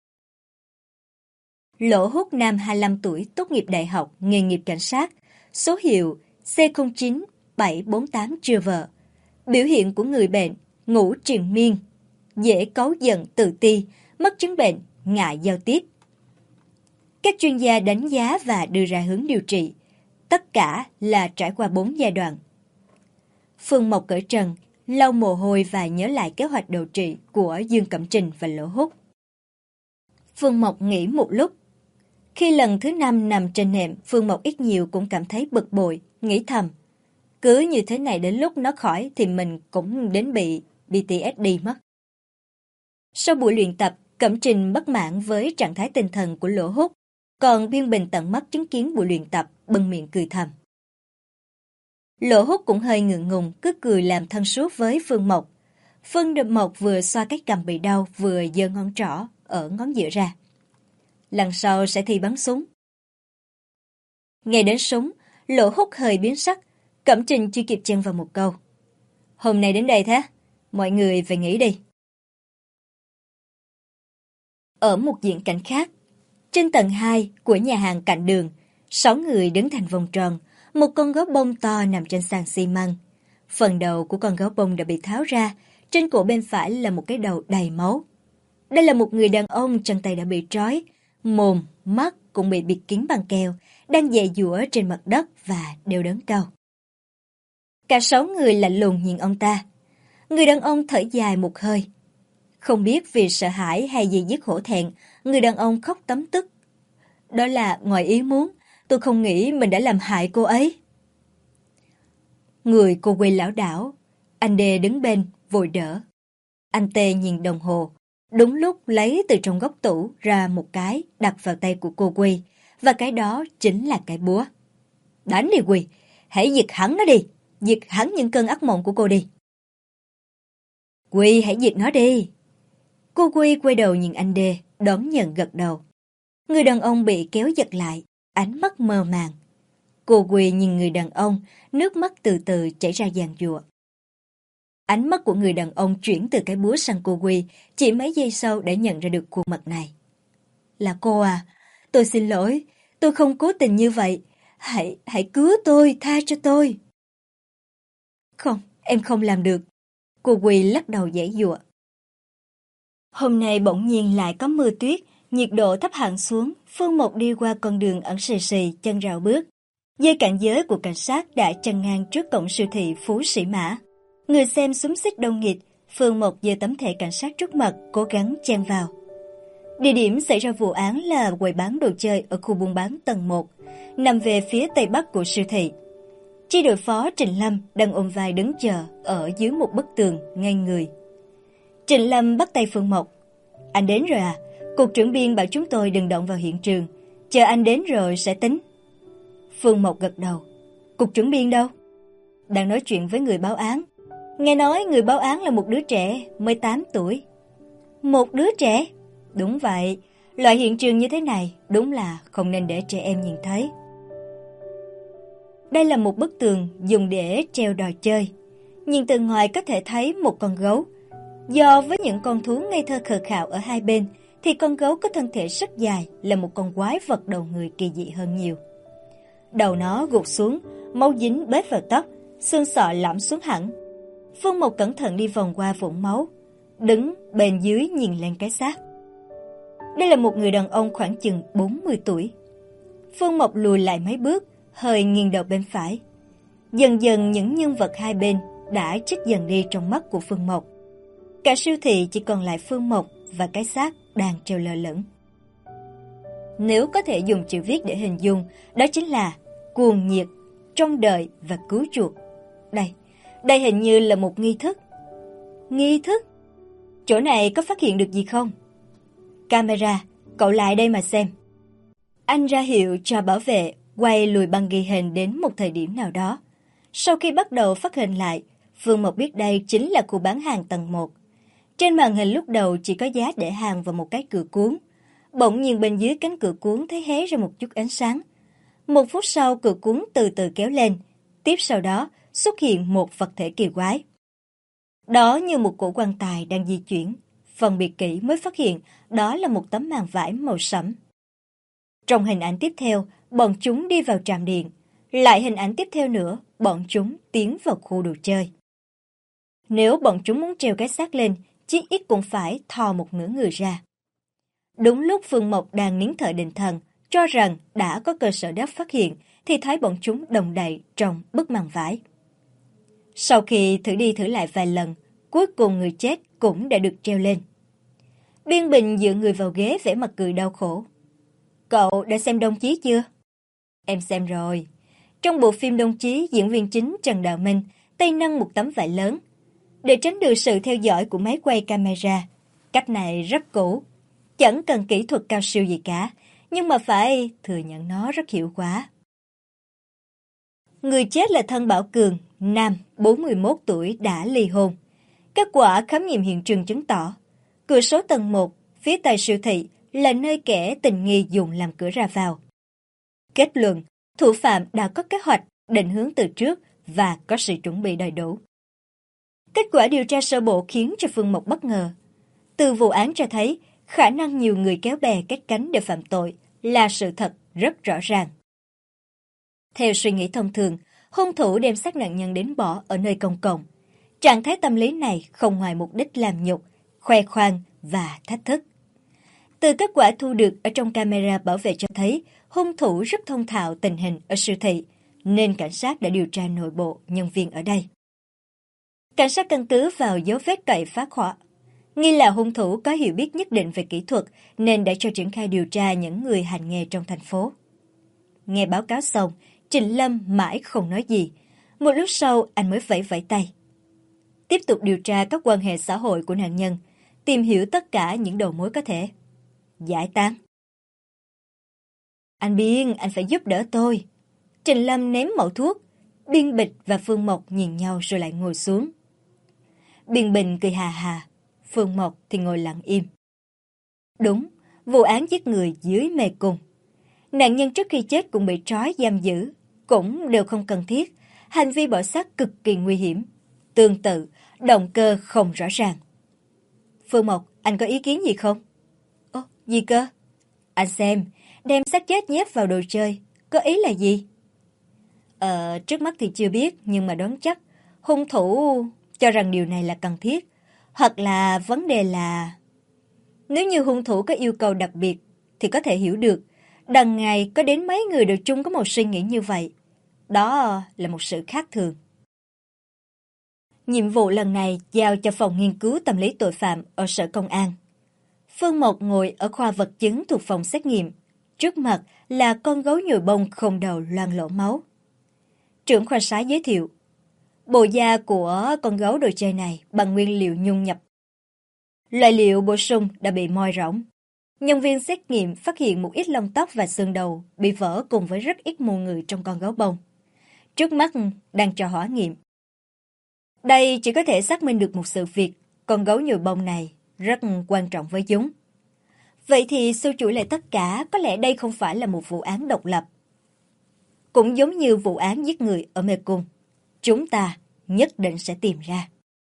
Speaker 1: Lỗ Hút Nam 25 tuổi, tốt nghiệp đại học, nghề nghiệp cảnh sát, số hiệu C09748 chưa vợ. Biểu hiện của người bệnh, ngủ triền miên, dễ cáu giận tự ti, mắc chứng bệnh, ngại giao tiếp. Các chuyên gia đánh giá và đưa ra hướng điều trị. Tất cả là trải qua 4 giai đoạn. Phương Mộc cởi trần, lau mồ hôi và nhớ lại kế hoạch điều trị của Dương Cẩm Trình và Lỗ Húc. Phương Mộc nghĩ một lúc. Khi lần thứ 5 nằm trên nệm, Phương Mộc ít nhiều cũng cảm thấy bực bội, nghĩ thầm. Cứ như thế này đến lúc nó khỏi thì mình cũng đến bị PTSD mất. Sau buổi luyện tập, Cẩm Trình bất mãn với trạng thái tinh thần của Lỗ Húc, còn Biên Bình tận mắt chứng kiến buổi luyện tập, bưng miệng cười thầm. Lỗ Húc cũng hơi ngượng ngùng, cứ cười làm thân suốt với Phương Mộc. Phương Mộc vừa xoa cái cằm bị đau, vừa giơ ngón trỏ ở ngón giữa ra. Lần sau sẽ thi bắn súng. Nghe đến súng, Lỗ Húc hơi biến sắc, Cẩm Trình chưa kịp chen vào một câu. Hôm nay đến đây thế, mọi người về nghỉ đi. Ở một diễn cảnh khác, trên tầng 2 của nhà hàng cạnh đường, 6 người đứng thành vòng tròn, một con gấu bông to nằm trên sàn xi măng. Phần đầu của con gấu bông đã bị tháo ra, trên cổ bên phải là một cái đầu đầy máu. Đây là một người đàn ông chân tay đã bị trói, mồm, mắt cũng bị bịt kín bằng keo, đang giãy giụa trên mặt đất và đeo đớn cao. Cả 6 người lạnh lùng nhìn ông ta. Người đàn ông thở dài một hơi. Không biết vì sợ hãi hay gì dứt hổ thẹn, người đàn ông khóc tấm tức. Đó là ngoài ý muốn, tôi không nghĩ mình đã làm hại cô ấy. Người cô quỳ lảo đảo, anh Đê đứng bên, vội đỡ. Anh Tê nhìn đồng hồ, đúng lúc lấy từ trong góc tủ ra một cái đặt vào tay của cô Quy, và cái đó chính là cái búa. Đánh đi Quy, hãy diệt hắn nó đi, diệt hắn những cơn ác mộng của cô đi. Quy, hãy diệt nó đi. Cô Quy quay đầu nhìn anh Đê, đón nhận gật đầu. Người đàn ông bị kéo giật lại, ánh mắt mơ màng. Cô Quy nhìn người đàn ông, nước mắt từ từ chảy ra giàn giụa. Ánh mắt của người đàn ông chuyển từ cái búa sang cô Quy, chỉ mấy giây sau đã nhận ra được khuôn mặt này. Là cô à, tôi xin lỗi, tôi không cố tình như vậy. Hãy cứu tôi, tha cho tôi. Không, em không làm được. Cô Quy lắc đầu giãy giụa. Hôm nay bỗng nhiên lại có mưa tuyết, nhiệt độ thấp hẳn xuống, Phương Mộc đi qua con đường ẩn xì xì, chân rào bước. Dây cản giới của cảnh sát đã chắn ngang trước cổng siêu thị Phú Sĩ Mã. Người xem xúm xít đông nghịt, Phương Mộc giơ tấm thẻ cảnh sát trước mặt, cố gắng chen vào. Địa điểm xảy ra vụ án là quầy bán đồ chơi ở khu buôn bán tầng 1, nằm về phía tây bắc của siêu thị. Chi đội phó Trịnh Lâm đang ôm vai đứng chờ ở dưới một bức tường, ngay người. Trịnh Lâm bắt tay Phương Mộc. Anh đến rồi à? Cục trưởng Biên bảo chúng tôi đừng động vào hiện trường. Chờ anh đến rồi sẽ tính. Phương Mộc gật đầu. Cục trưởng Biên đâu? Đang nói chuyện với người báo án. Nghe nói người báo án là một đứa trẻ, mới 8 tuổi. Một đứa trẻ? Đúng vậy. Loại hiện trường như thế này đúng là không nên để trẻ em nhìn thấy. Đây là một bức tường dùng để treo trò chơi. Nhìn từ ngoài có thể thấy một con gấu. Do với những con thú ngây thơ khờ khạo ở hai bên, thì con gấu có thân thể rất dài, là một con quái vật đầu người kỳ dị hơn nhiều. Đầu nó gục xuống, máu dính bết vào tóc, xương sọ lõm xuống hẳn. Phương Mộc cẩn thận đi vòng qua vũng máu, đứng bên dưới nhìn lên cái xác. Đây là một người đàn ông khoảng chừng 40 tuổi. Phương Mộc lùi lại mấy bước, hơi nghiêng đầu bên phải. Dần dần những nhân vật hai bên đã chết dần đi trong mắt của Phương Mộc. Cả siêu thị chỉ còn lại Phương Mộc và cái xác đang treo lơ lửng. Nếu có thể dùng chữ viết để hình dung, đó chính là cuồng nhiệt, trông đợi và cứu chuộc. Đây hình như là một nghi thức. Nghi thức? Chỗ này có phát hiện được gì không? Camera, cậu lại đây mà xem. Anh ra hiệu cho bảo vệ quay lùi băng ghi hình đến một thời điểm nào đó. Sau khi bắt đầu phát hình lại, Phương Mộc biết đây chính là khu bán hàng tầng 1. Trên màn hình lúc đầu chỉ có giá để hàng và một cái cửa cuốn. Bỗng nhiên bên dưới cánh cửa cuốn thấy hé ra một chút ánh sáng. 1 phút sau cửa cuốn từ từ kéo lên. Tiếp sau đó xuất hiện một vật thể kỳ quái. Đó như một cổ quan tài đang di chuyển. Phân biệt kỹ mới phát hiện đó là một tấm màn vải màu sẫm. Trong hình ảnh tiếp theo, bọn chúng đi vào trạm điện. Lại hình ảnh tiếp theo nữa, bọn chúng tiến vào khu đồ chơi. Nếu bọn chúng muốn treo cái xác lên, chí ít cũng phải thò một nửa người ra. Đúng lúc Phương Mộc đang nín thở định thần, cho rằng đã có cơ sở đáp phát hiện thì thấy bọn chúng đồng đậy trong bức màn vải. Sau khi thử đi thử lại vài lần, cuối cùng người chết cũng đã được treo lên. Biên Bình dựa người vào ghế vẻ mặt cười đau khổ. Cậu đã xem Đồng Chí chưa? Em xem rồi. Trong bộ phim Đồng Chí, diễn viên chính Trần Đạo Minh tay nâng một tấm vải lớn. Để tránh được sự theo dõi của máy quay camera, cách này rất cũ. Chẳng cần kỹ thuật cao siêu gì cả, nhưng mà phải thừa nhận nó rất hiệu quả. Người chết là thân Bảo Cường, nam, 41 tuổi đã ly hôn. Kết quả khám nghiệm hiện trường chứng tỏ, cửa số tầng 1, phía tây siêu thị là nơi kẻ tình nghi dùng làm cửa ra vào. Kết luận, thủ phạm đã có kế hoạch, định hướng từ trước và có sự chuẩn bị đầy đủ. Kết quả điều tra sơ bộ khiến cho Phương Mộc bất ngờ. Từ vụ án cho thấy, khả năng nhiều người kéo bè kết cánh để phạm tội là sự thật rất rõ ràng. Theo suy nghĩ thông thường, hung thủ đem xác nạn nhân đến bỏ ở nơi công cộng. Trạng thái tâm lý này không ngoài mục đích làm nhục, khoe khoang và thách thức. Từ kết quả thu được ở trong camera bảo vệ cho thấy hung thủ rất thông thạo tình hình ở siêu thị, nên cảnh sát đã điều tra nội bộ nhân viên ở đây. Cảnh sát căn cứ vào dấu vết cậy phá khóa, nghi là hung thủ có hiểu biết nhất định về kỹ thuật nên đã cho triển khai điều tra những người hành nghề trong thành phố. Nghe báo cáo xong, Trịnh Lâm mãi không nói gì. Một lúc sau anh mới vẫy vẫy tay. Tiếp tục điều tra các quan hệ xã hội của nạn nhân, tìm hiểu tất cả những đầu mối có thể. Giải tán. Anh Biên, anh phải giúp đỡ tôi. Trịnh Lâm ném mẩu thuốc. Biên Bịch và Phương Mộc nhìn nhau rồi lại ngồi xuống. Biên Bình cười hà hà, Phương Mộc thì ngồi lặng im. Đúng, vụ án giết người dưới mê cung. Nạn nhân trước khi chết cũng bị trói giam giữ, cũng đều không cần thiết. Hành vi bỏ xác cực kỳ nguy hiểm. Tương tự, động cơ không rõ ràng. Phương Mộc, anh có ý kiến gì không? Ồ, gì cơ? Anh xem, đem xác chết nhét vào đồ chơi, có ý là gì? Trước mắt thì chưa biết, nhưng mà đoán chắc hung thủ cho rằng điều này là cần thiết. Hoặc là vấn đề là... Nếu như hung thủ có yêu cầu đặc biệt, thì có thể hiểu được. Đằng ngày có đến mấy người đều chung có một suy nghĩ như vậy. Đó là một sự khác thường. Nhiệm vụ lần này giao cho phòng nghiên cứu tâm lý tội phạm ở Sở Công an. Phương Mộc ngồi ở khoa vật chứng thuộc phòng xét nghiệm. Trước mặt là con gấu nhồi bông không đầu loang lỗ máu. Trưởng khoa sái giới thiệu. Bộ da của con gấu đồ chơi này bằng nguyên liệu nhung nhập. Loại liệu bổ sung đã bị moi rỗng. Nhân viên xét nghiệm phát hiện một ít lông tóc và xương đầu bị vỡ cùng với rất ít mô người trong con gấu bông. Trước mắt đang cho hóa nghiệm. Đây chỉ có thể xác minh được một sự việc, con gấu nhồi bông này rất quan trọng với chúng. Vậy thì sâu chuỗi lại tất cả, có lẽ đây không phải là một vụ án độc lập. Cũng giống như vụ án giết người ở mê cung, chúng ta nhất định sẽ tìm ra.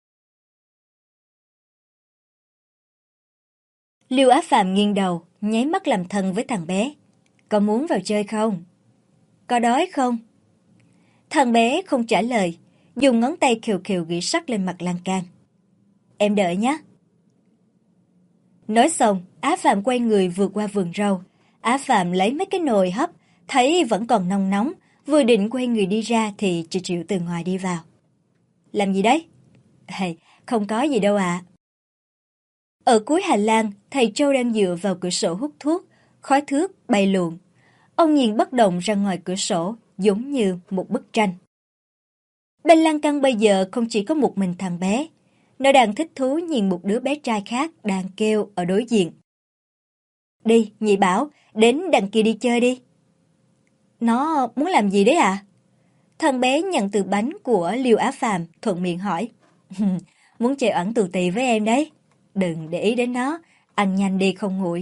Speaker 1: Lưu Á Phạm nghiêng đầu, nháy mắt làm thân với thằng bé. Có muốn vào chơi không? Có đói không? Thằng bé không trả lời, dùng ngón tay khều khều gỉ sắt lên mặt lan can. Em đợi nhé. Nói xong, Á Phạm quay người vượt qua vườn rau. Á Phạm lấy mấy cái nồi hấp, thấy vẫn còn nóng nóng, vừa định quay người đi ra thì chị Triệu từ ngoài đi vào. Làm gì đấy? Không có gì đâu ạ. Ở cuối hành lang, thầy Châu đang dựa vào cửa sổ hút thuốc, khói thuốc bay lượn. Ông nhìn bất động ra ngoài cửa sổ, giống như một bức tranh. Bên lan can bây giờ không chỉ có một mình thằng bé. Nó đang thích thú nhìn một đứa bé trai khác đang kêu ở đối diện. Đi, nhị Bảo, đến đằng kia đi chơi đi. Nó muốn làm gì đấy à? Thằng bé nhận từ bánh của Liêu Á Phàm thuận miệng hỏi. Muốn chơi ẩn tù tì với em đấy. Đừng để ý đến nó, ăn nhanh đi không nguội.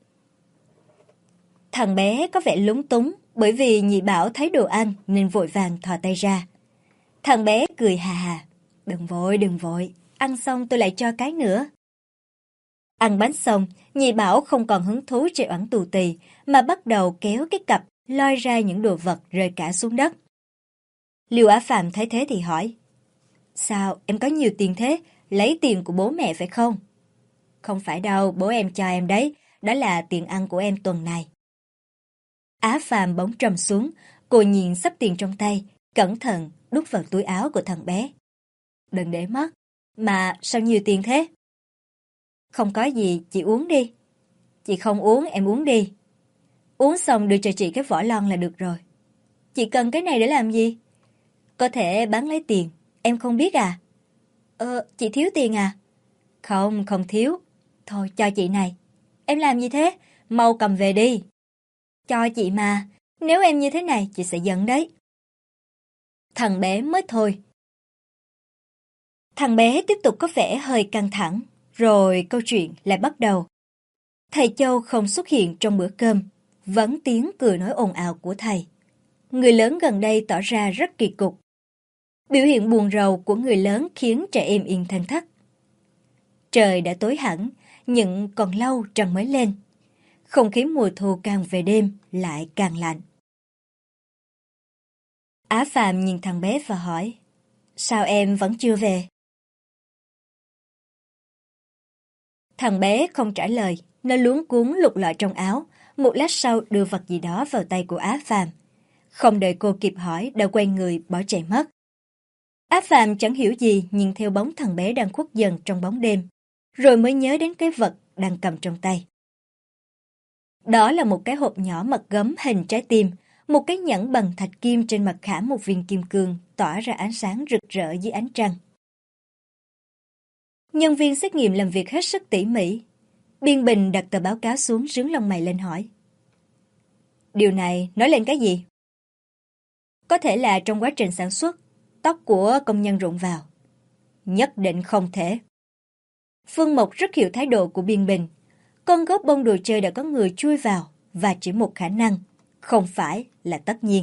Speaker 1: Thằng bé có vẻ lúng túng bởi vì nhị Bảo thấy đồ ăn nên vội vàng thò tay ra. Thằng bé cười hà hà. Đừng vội, ăn xong tôi lại cho cái nữa. Ăn bánh xong, nhị Bảo không còn hứng thú chơi ẩn tù tì mà bắt đầu kéo cái cặp lôi ra những đồ vật rơi cả xuống đất. Liêu Á Phạm thấy thế thì hỏi. Sao em có nhiều tiền thế? Lấy tiền của bố mẹ phải không? Không phải đâu, bố em cho em đấy. Đó là tiền ăn của em tuần này. Á Phàm bỗng trầm xuống, cô nhìn xấp tiền trong tay, cẩn thận đút vào túi áo của thằng bé. Đừng để mất, mà sao nhiều tiền thế? Không có gì, chị uống đi. Chị không uống, em uống đi. Uống xong đưa cho chị cái vỏ lon là được rồi. Chị cần cái này để làm gì? Có thể bán lấy tiền, em không biết à? Chị thiếu tiền à? Không, không thiếu. Thôi cho chị này. Em làm gì thế? Mau cầm về đi. Cho chị mà, nếu em như thế này chị sẽ giận đấy. Thằng bé mới thôi. Thằng bé tiếp tục có vẻ hơi căng thẳng, rồi câu chuyện lại bắt đầu. Thầy Châu không xuất hiện trong bữa cơm, vẫn tiếng cười nói ồn ào của thầy. Người lớn gần đây tỏ ra rất kỳ cục. Biểu hiện buồn rầu của người lớn khiến trẻ em yên thinh thất. Trời đã tối hẳn, nhưng còn lâu trăng mới lên. Không khí mùa thu càng về đêm lại càng lạnh. Á Phàm nhìn thằng bé và hỏi, sao em vẫn chưa về? Thằng bé không trả lời, nó luống cuống lục lọi trong áo, một lát sau đưa vật gì đó vào tay của Á Phàm. Không đợi cô kịp hỏi, đã quay người bỏ chạy mất. Á Phàm chẳng hiểu gì nhìn theo bóng thằng bé đang khuất dần trong bóng đêm, rồi mới nhớ đến cái vật đang cầm trong tay. Đó là một cái hộp nhỏ mật gấm hình trái tim, một cái nhẫn bằng thạch kim trên mặt khảm một viên kim cương tỏa ra ánh sáng rực rỡ dưới ánh trăng. Nhân viên xét nghiệm làm việc hết sức tỉ mỉ. Biên Bình đặt tờ báo cáo xuống rướng lông mày lên hỏi. Điều này nói lên cái gì? Có thể là trong quá trình sản xuất, tóc của công nhân rụng vào. Nhất định không thể. Phương Mộc rất hiểu thái độ của Biên Bình. Con gốc bông đồ chơi đã có người chui vào và chỉ một khả năng, không phải là tất nhiên.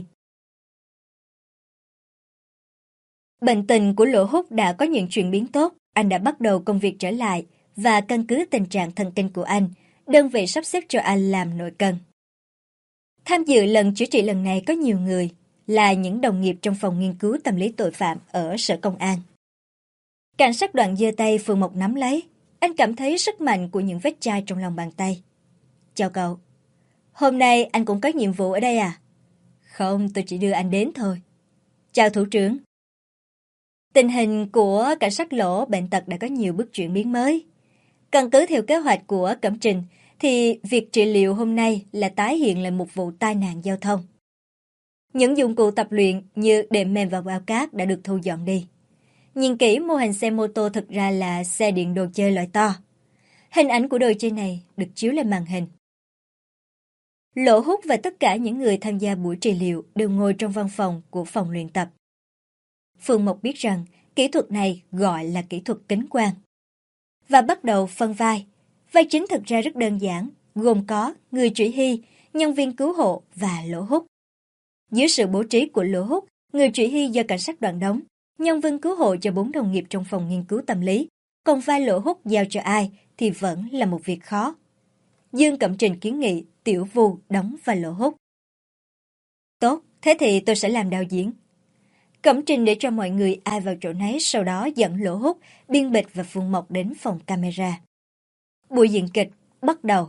Speaker 1: Bệnh tình của Lỗ Húc đã có những chuyển biến tốt, anh đã bắt đầu công việc trở lại và căn cứ tình trạng thần kinh của anh, đơn vị sắp xếp cho anh làm nội cân. Tham dự lần chữa trị lần này có nhiều người, là những đồng nghiệp trong phòng nghiên cứu tâm lý tội phạm ở Sở Công an. Cảnh sát Đoàn giơ tay Phương Mộc nắm lấy, anh cảm thấy sức mạnh của những vết chai trong lòng bàn tay. Chào cậu. Hôm nay anh cũng có nhiệm vụ ở đây à? Không, tôi chỉ đưa anh đến thôi. Chào thủ trưởng. Tình hình của cảnh sát Lỗ bệnh tật đã có nhiều bước chuyển biến mới. Căn cứ theo kế hoạch của Cẩm Trình, thì việc trị liệu hôm nay là tái hiện lại một vụ tai nạn giao thông. Những dụng cụ tập luyện như đệm mềm và bao cát đã được thu dọn đi. Nhìn kỹ mô hình xe mô tô thực ra là xe điện đồ chơi loại to. Hình ảnh của đồ chơi này được chiếu lên màn hình. Lỗ Húc và tất cả những người tham gia buổi trị liệu đều ngồi trong văn phòng của phòng luyện tập. Phương Mộc biết rằng kỹ thuật này gọi là kỹ thuật kính quang. Và bắt đầu phân vai. Vai chính thực ra rất đơn giản, gồm có người chỉ huy, nhân viên cứu hộ và Lỗ Húc. Dưới sự bố trí của Lỗ Húc, người chỉ huy do cảnh sát Đoàn đóng, nhân viên cứu hộ cho 4 đồng nghiệp trong phòng nghiên cứu tâm lý, còn vai Lỗ Húc giao cho ai thì vẫn là một việc khó. Dương Cẩm Trình kiến nghị Tiểu Vu đóng vai Lỗ Húc. Tốt, thế thì tôi sẽ làm đạo diễn. Cẩm Trình để cho mọi người ai vào chỗ nấy, sau đó dẫn Lỗ Húc, Biên Bịch và Phương Mộc đến phòng camera. Buổi diễn kịch bắt đầu.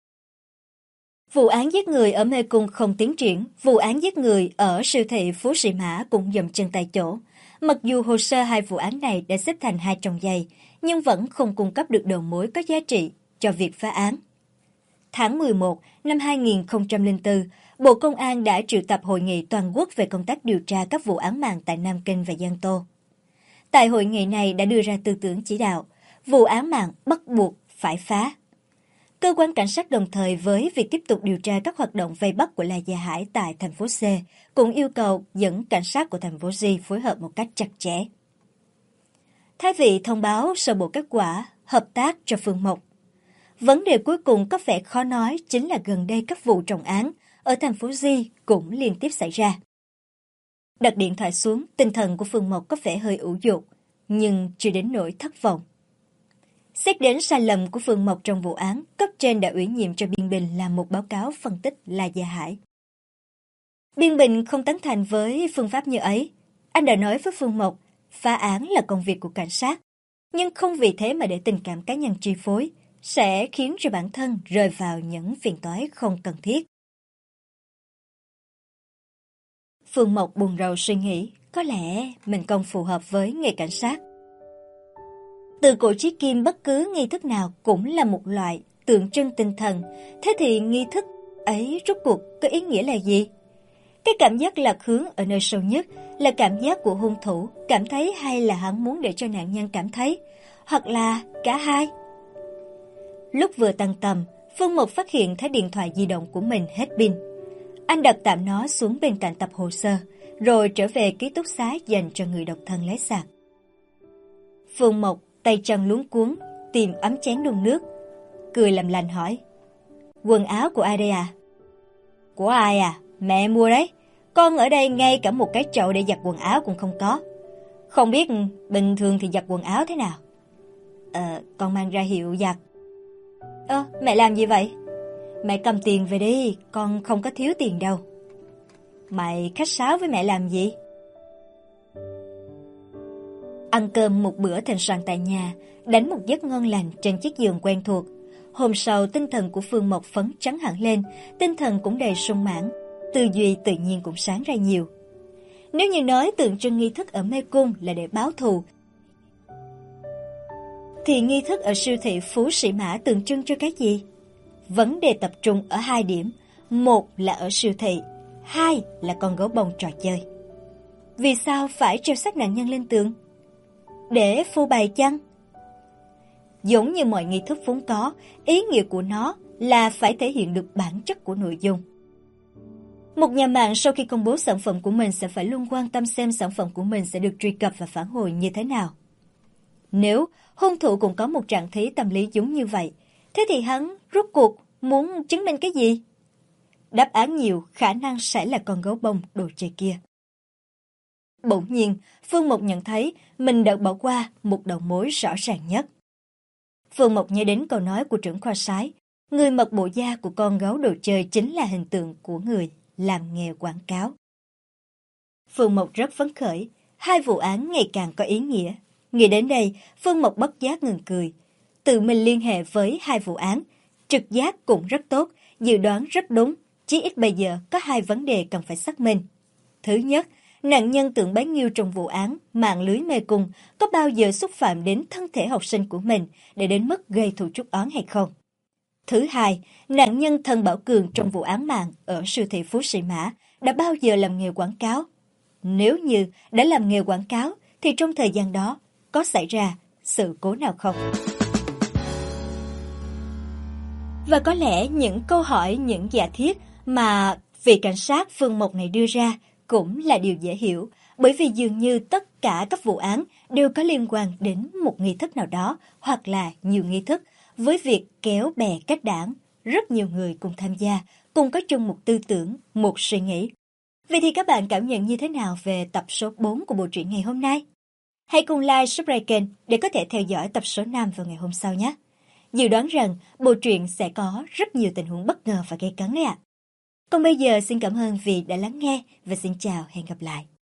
Speaker 1: Vụ án giết người ở Mê Cung không tiến triển, vụ án giết người ở siêu thị Phú Sĩ Mã cũng dậm chân tại chỗ. Mặc dù hồ sơ hai vụ án này đã xếp thành hai chồng giày, nhưng vẫn không cung cấp được đầu mối có giá trị cho việc phá án. Tháng 11 năm 2004, Bộ Công an đã triệu tập hội nghị toàn quốc về công tác điều tra các vụ án mạng tại Nam Kinh và Giang Tô. Tại hội nghị này đã đưa ra tư tưởng chỉ đạo, vụ án mạng bắt buộc phải phá. Cơ quan cảnh sát đồng thời với việc tiếp tục điều tra các hoạt động vây bắt của La Gia Hải tại thành phố C, cũng yêu cầu dẫn cảnh sát của thành phố G phối hợp một cách chặt chẽ. Thái vị thông báo sơ bộ kết quả hợp tác cho Phương Mộc. Vấn đề cuối cùng có vẻ khó nói chính là gần đây các vụ trọng án ở thành phố G cũng liên tiếp xảy ra. Đặt điện thoại xuống, tinh thần của Phương Mộc có vẻ hơi ủ dột, nhưng chưa đến nỗi thất vọng. Xét đến sai lầm của Phương Mộc trong vụ án, cấp trên đã ủy nhiệm cho Biên Bình làm một báo cáo phân tích La Gia Hải. Biên Bình không tán thành với phương pháp như ấy. Anh đã nói với Phương Mộc, phá án là công việc của cảnh sát, nhưng không vì thế mà để tình cảm cá nhân chi phối, sẽ khiến cho bản thân rơi vào những phiền toái không cần thiết. Phương Mộc buồn rầu suy nghĩ, có lẽ mình không phù hợp với nghề cảnh sát. Từ cổ chí kim bất cứ nghi thức nào cũng là một loại tượng trưng tinh thần. Thế thì nghi thức ấy rốt cuộc có ý nghĩa là gì? Cái cảm giác lạc hướng ở nơi sâu nhất là cảm giác của hung thủ cảm thấy, hay là hắn muốn để cho nạn nhân cảm thấy, hoặc là cả hai? Lúc vừa tăng tầm, Phương Mộc phát hiện thấy điện thoại di động của mình hết pin. Anh đặt tạm nó xuống bên cạnh tập hồ sơ, rồi trở về ký túc xá dành cho người độc thân lấy sạc. Phương Mộc tay chân luống cuống tìm ấm chén đun nước, cười làm lành hỏi: quần áo của ai đây à? Của ai à? Mẹ mua đấy. Con ở đây ngay cả một cái chậu để giặt quần áo cũng không có. Không biết bình thường thì giặt quần áo thế nào? Con mang ra hiệu giặt. Mẹ làm gì vậy? Mẹ cầm tiền về đi, con không có thiếu tiền đâu. Mày khách sáo với mẹ làm gì? Ăn cơm một bữa thịnh soạn tại nhà, đánh một giấc ngon lành trên chiếc giường quen thuộc. Hôm sau tinh thần của Phương Mộc phấn chấn hẳn lên, tinh thần cũng đầy sung mãn, tư duy tự nhiên cũng sáng ra nhiều. Nếu như nói tượng trưng nghi thức ở mê cung là để báo thù, thì nghi thức ở siêu thị Phú Sĩ Mã tượng trưng cho cái gì? Vấn đề tập trung ở hai điểm, một là ở siêu thị, hai là con gấu bông trò chơi. Vì sao phải treo xác nạn nhân lên tường? Để phô bày chăng? Giống như mọi nghi thức vốn có, ý nghĩa của nó là phải thể hiện được bản chất của nội dung. Một nhà mạng sau khi công bố sản phẩm của mình sẽ phải luôn quan tâm xem sản phẩm của mình sẽ được truy cập và phản hồi như thế nào. Nếu hung thủ cũng có một trạng thái tâm lý giống như vậy, thế thì hắn rốt cuộc muốn chứng minh cái gì? Đáp án nhiều khả năng sẽ là con gấu bông đồ chơi kia. Bỗng nhiên, Phương Mộc nhận thấy mình đã bỏ qua một đầu mối rõ ràng nhất. Phương Mộc nhớ đến câu nói của trưởng khoa sái, người mặc bộ da của con gấu đồ chơi chính là hình tượng của người làm nghề quảng cáo. Phương Mộc rất phấn khởi, hai vụ án ngày càng có ý nghĩa. Nghĩ đến đây, Phương Mộc bất giác ngừng cười. Tự mình liên hệ với hai vụ án, trực giác cũng rất tốt, dự đoán rất đúng, chí ít bây giờ có hai vấn đề cần phải xác minh. Thứ nhất, nạn nhân tưởng bái nghiêu trong vụ án mạng lưới mê cung có bao giờ xúc phạm đến thân thể học sinh của mình để đến mức gây thù chuốc oán hay không? Thứ hai, nạn nhân Thân Bảo Cường trong vụ án mạng ở siêu thị Phú Sĩ Mã đã bao giờ làm nghề quảng cáo? Nếu như đã làm nghề quảng cáo thì trong thời gian đó có xảy ra sự cố nào không? Và có lẽ những câu hỏi, những giả thiết mà vị cảnh sát Phương Mộc này đưa ra cũng là điều dễ hiểu, bởi vì dường như tất cả các vụ án đều có liên quan đến một nghi thức nào đó hoặc là nhiều nghi thức, với việc kéo bè kết đảng, rất nhiều người cùng tham gia, cùng có chung một tư tưởng, một suy nghĩ. Vậy thì các bạn cảm nhận như thế nào về tập số 4 của bộ truyện ngày hôm nay? Hãy cùng like, subscribe kênh để có thể theo dõi tập số 5 vào ngày hôm sau nhé. Dự đoán rằng bộ truyện sẽ có rất nhiều tình huống bất ngờ và gây cấn đấy ạ. Còn bây giờ xin cảm ơn vì đã lắng nghe và xin chào, hẹn gặp lại.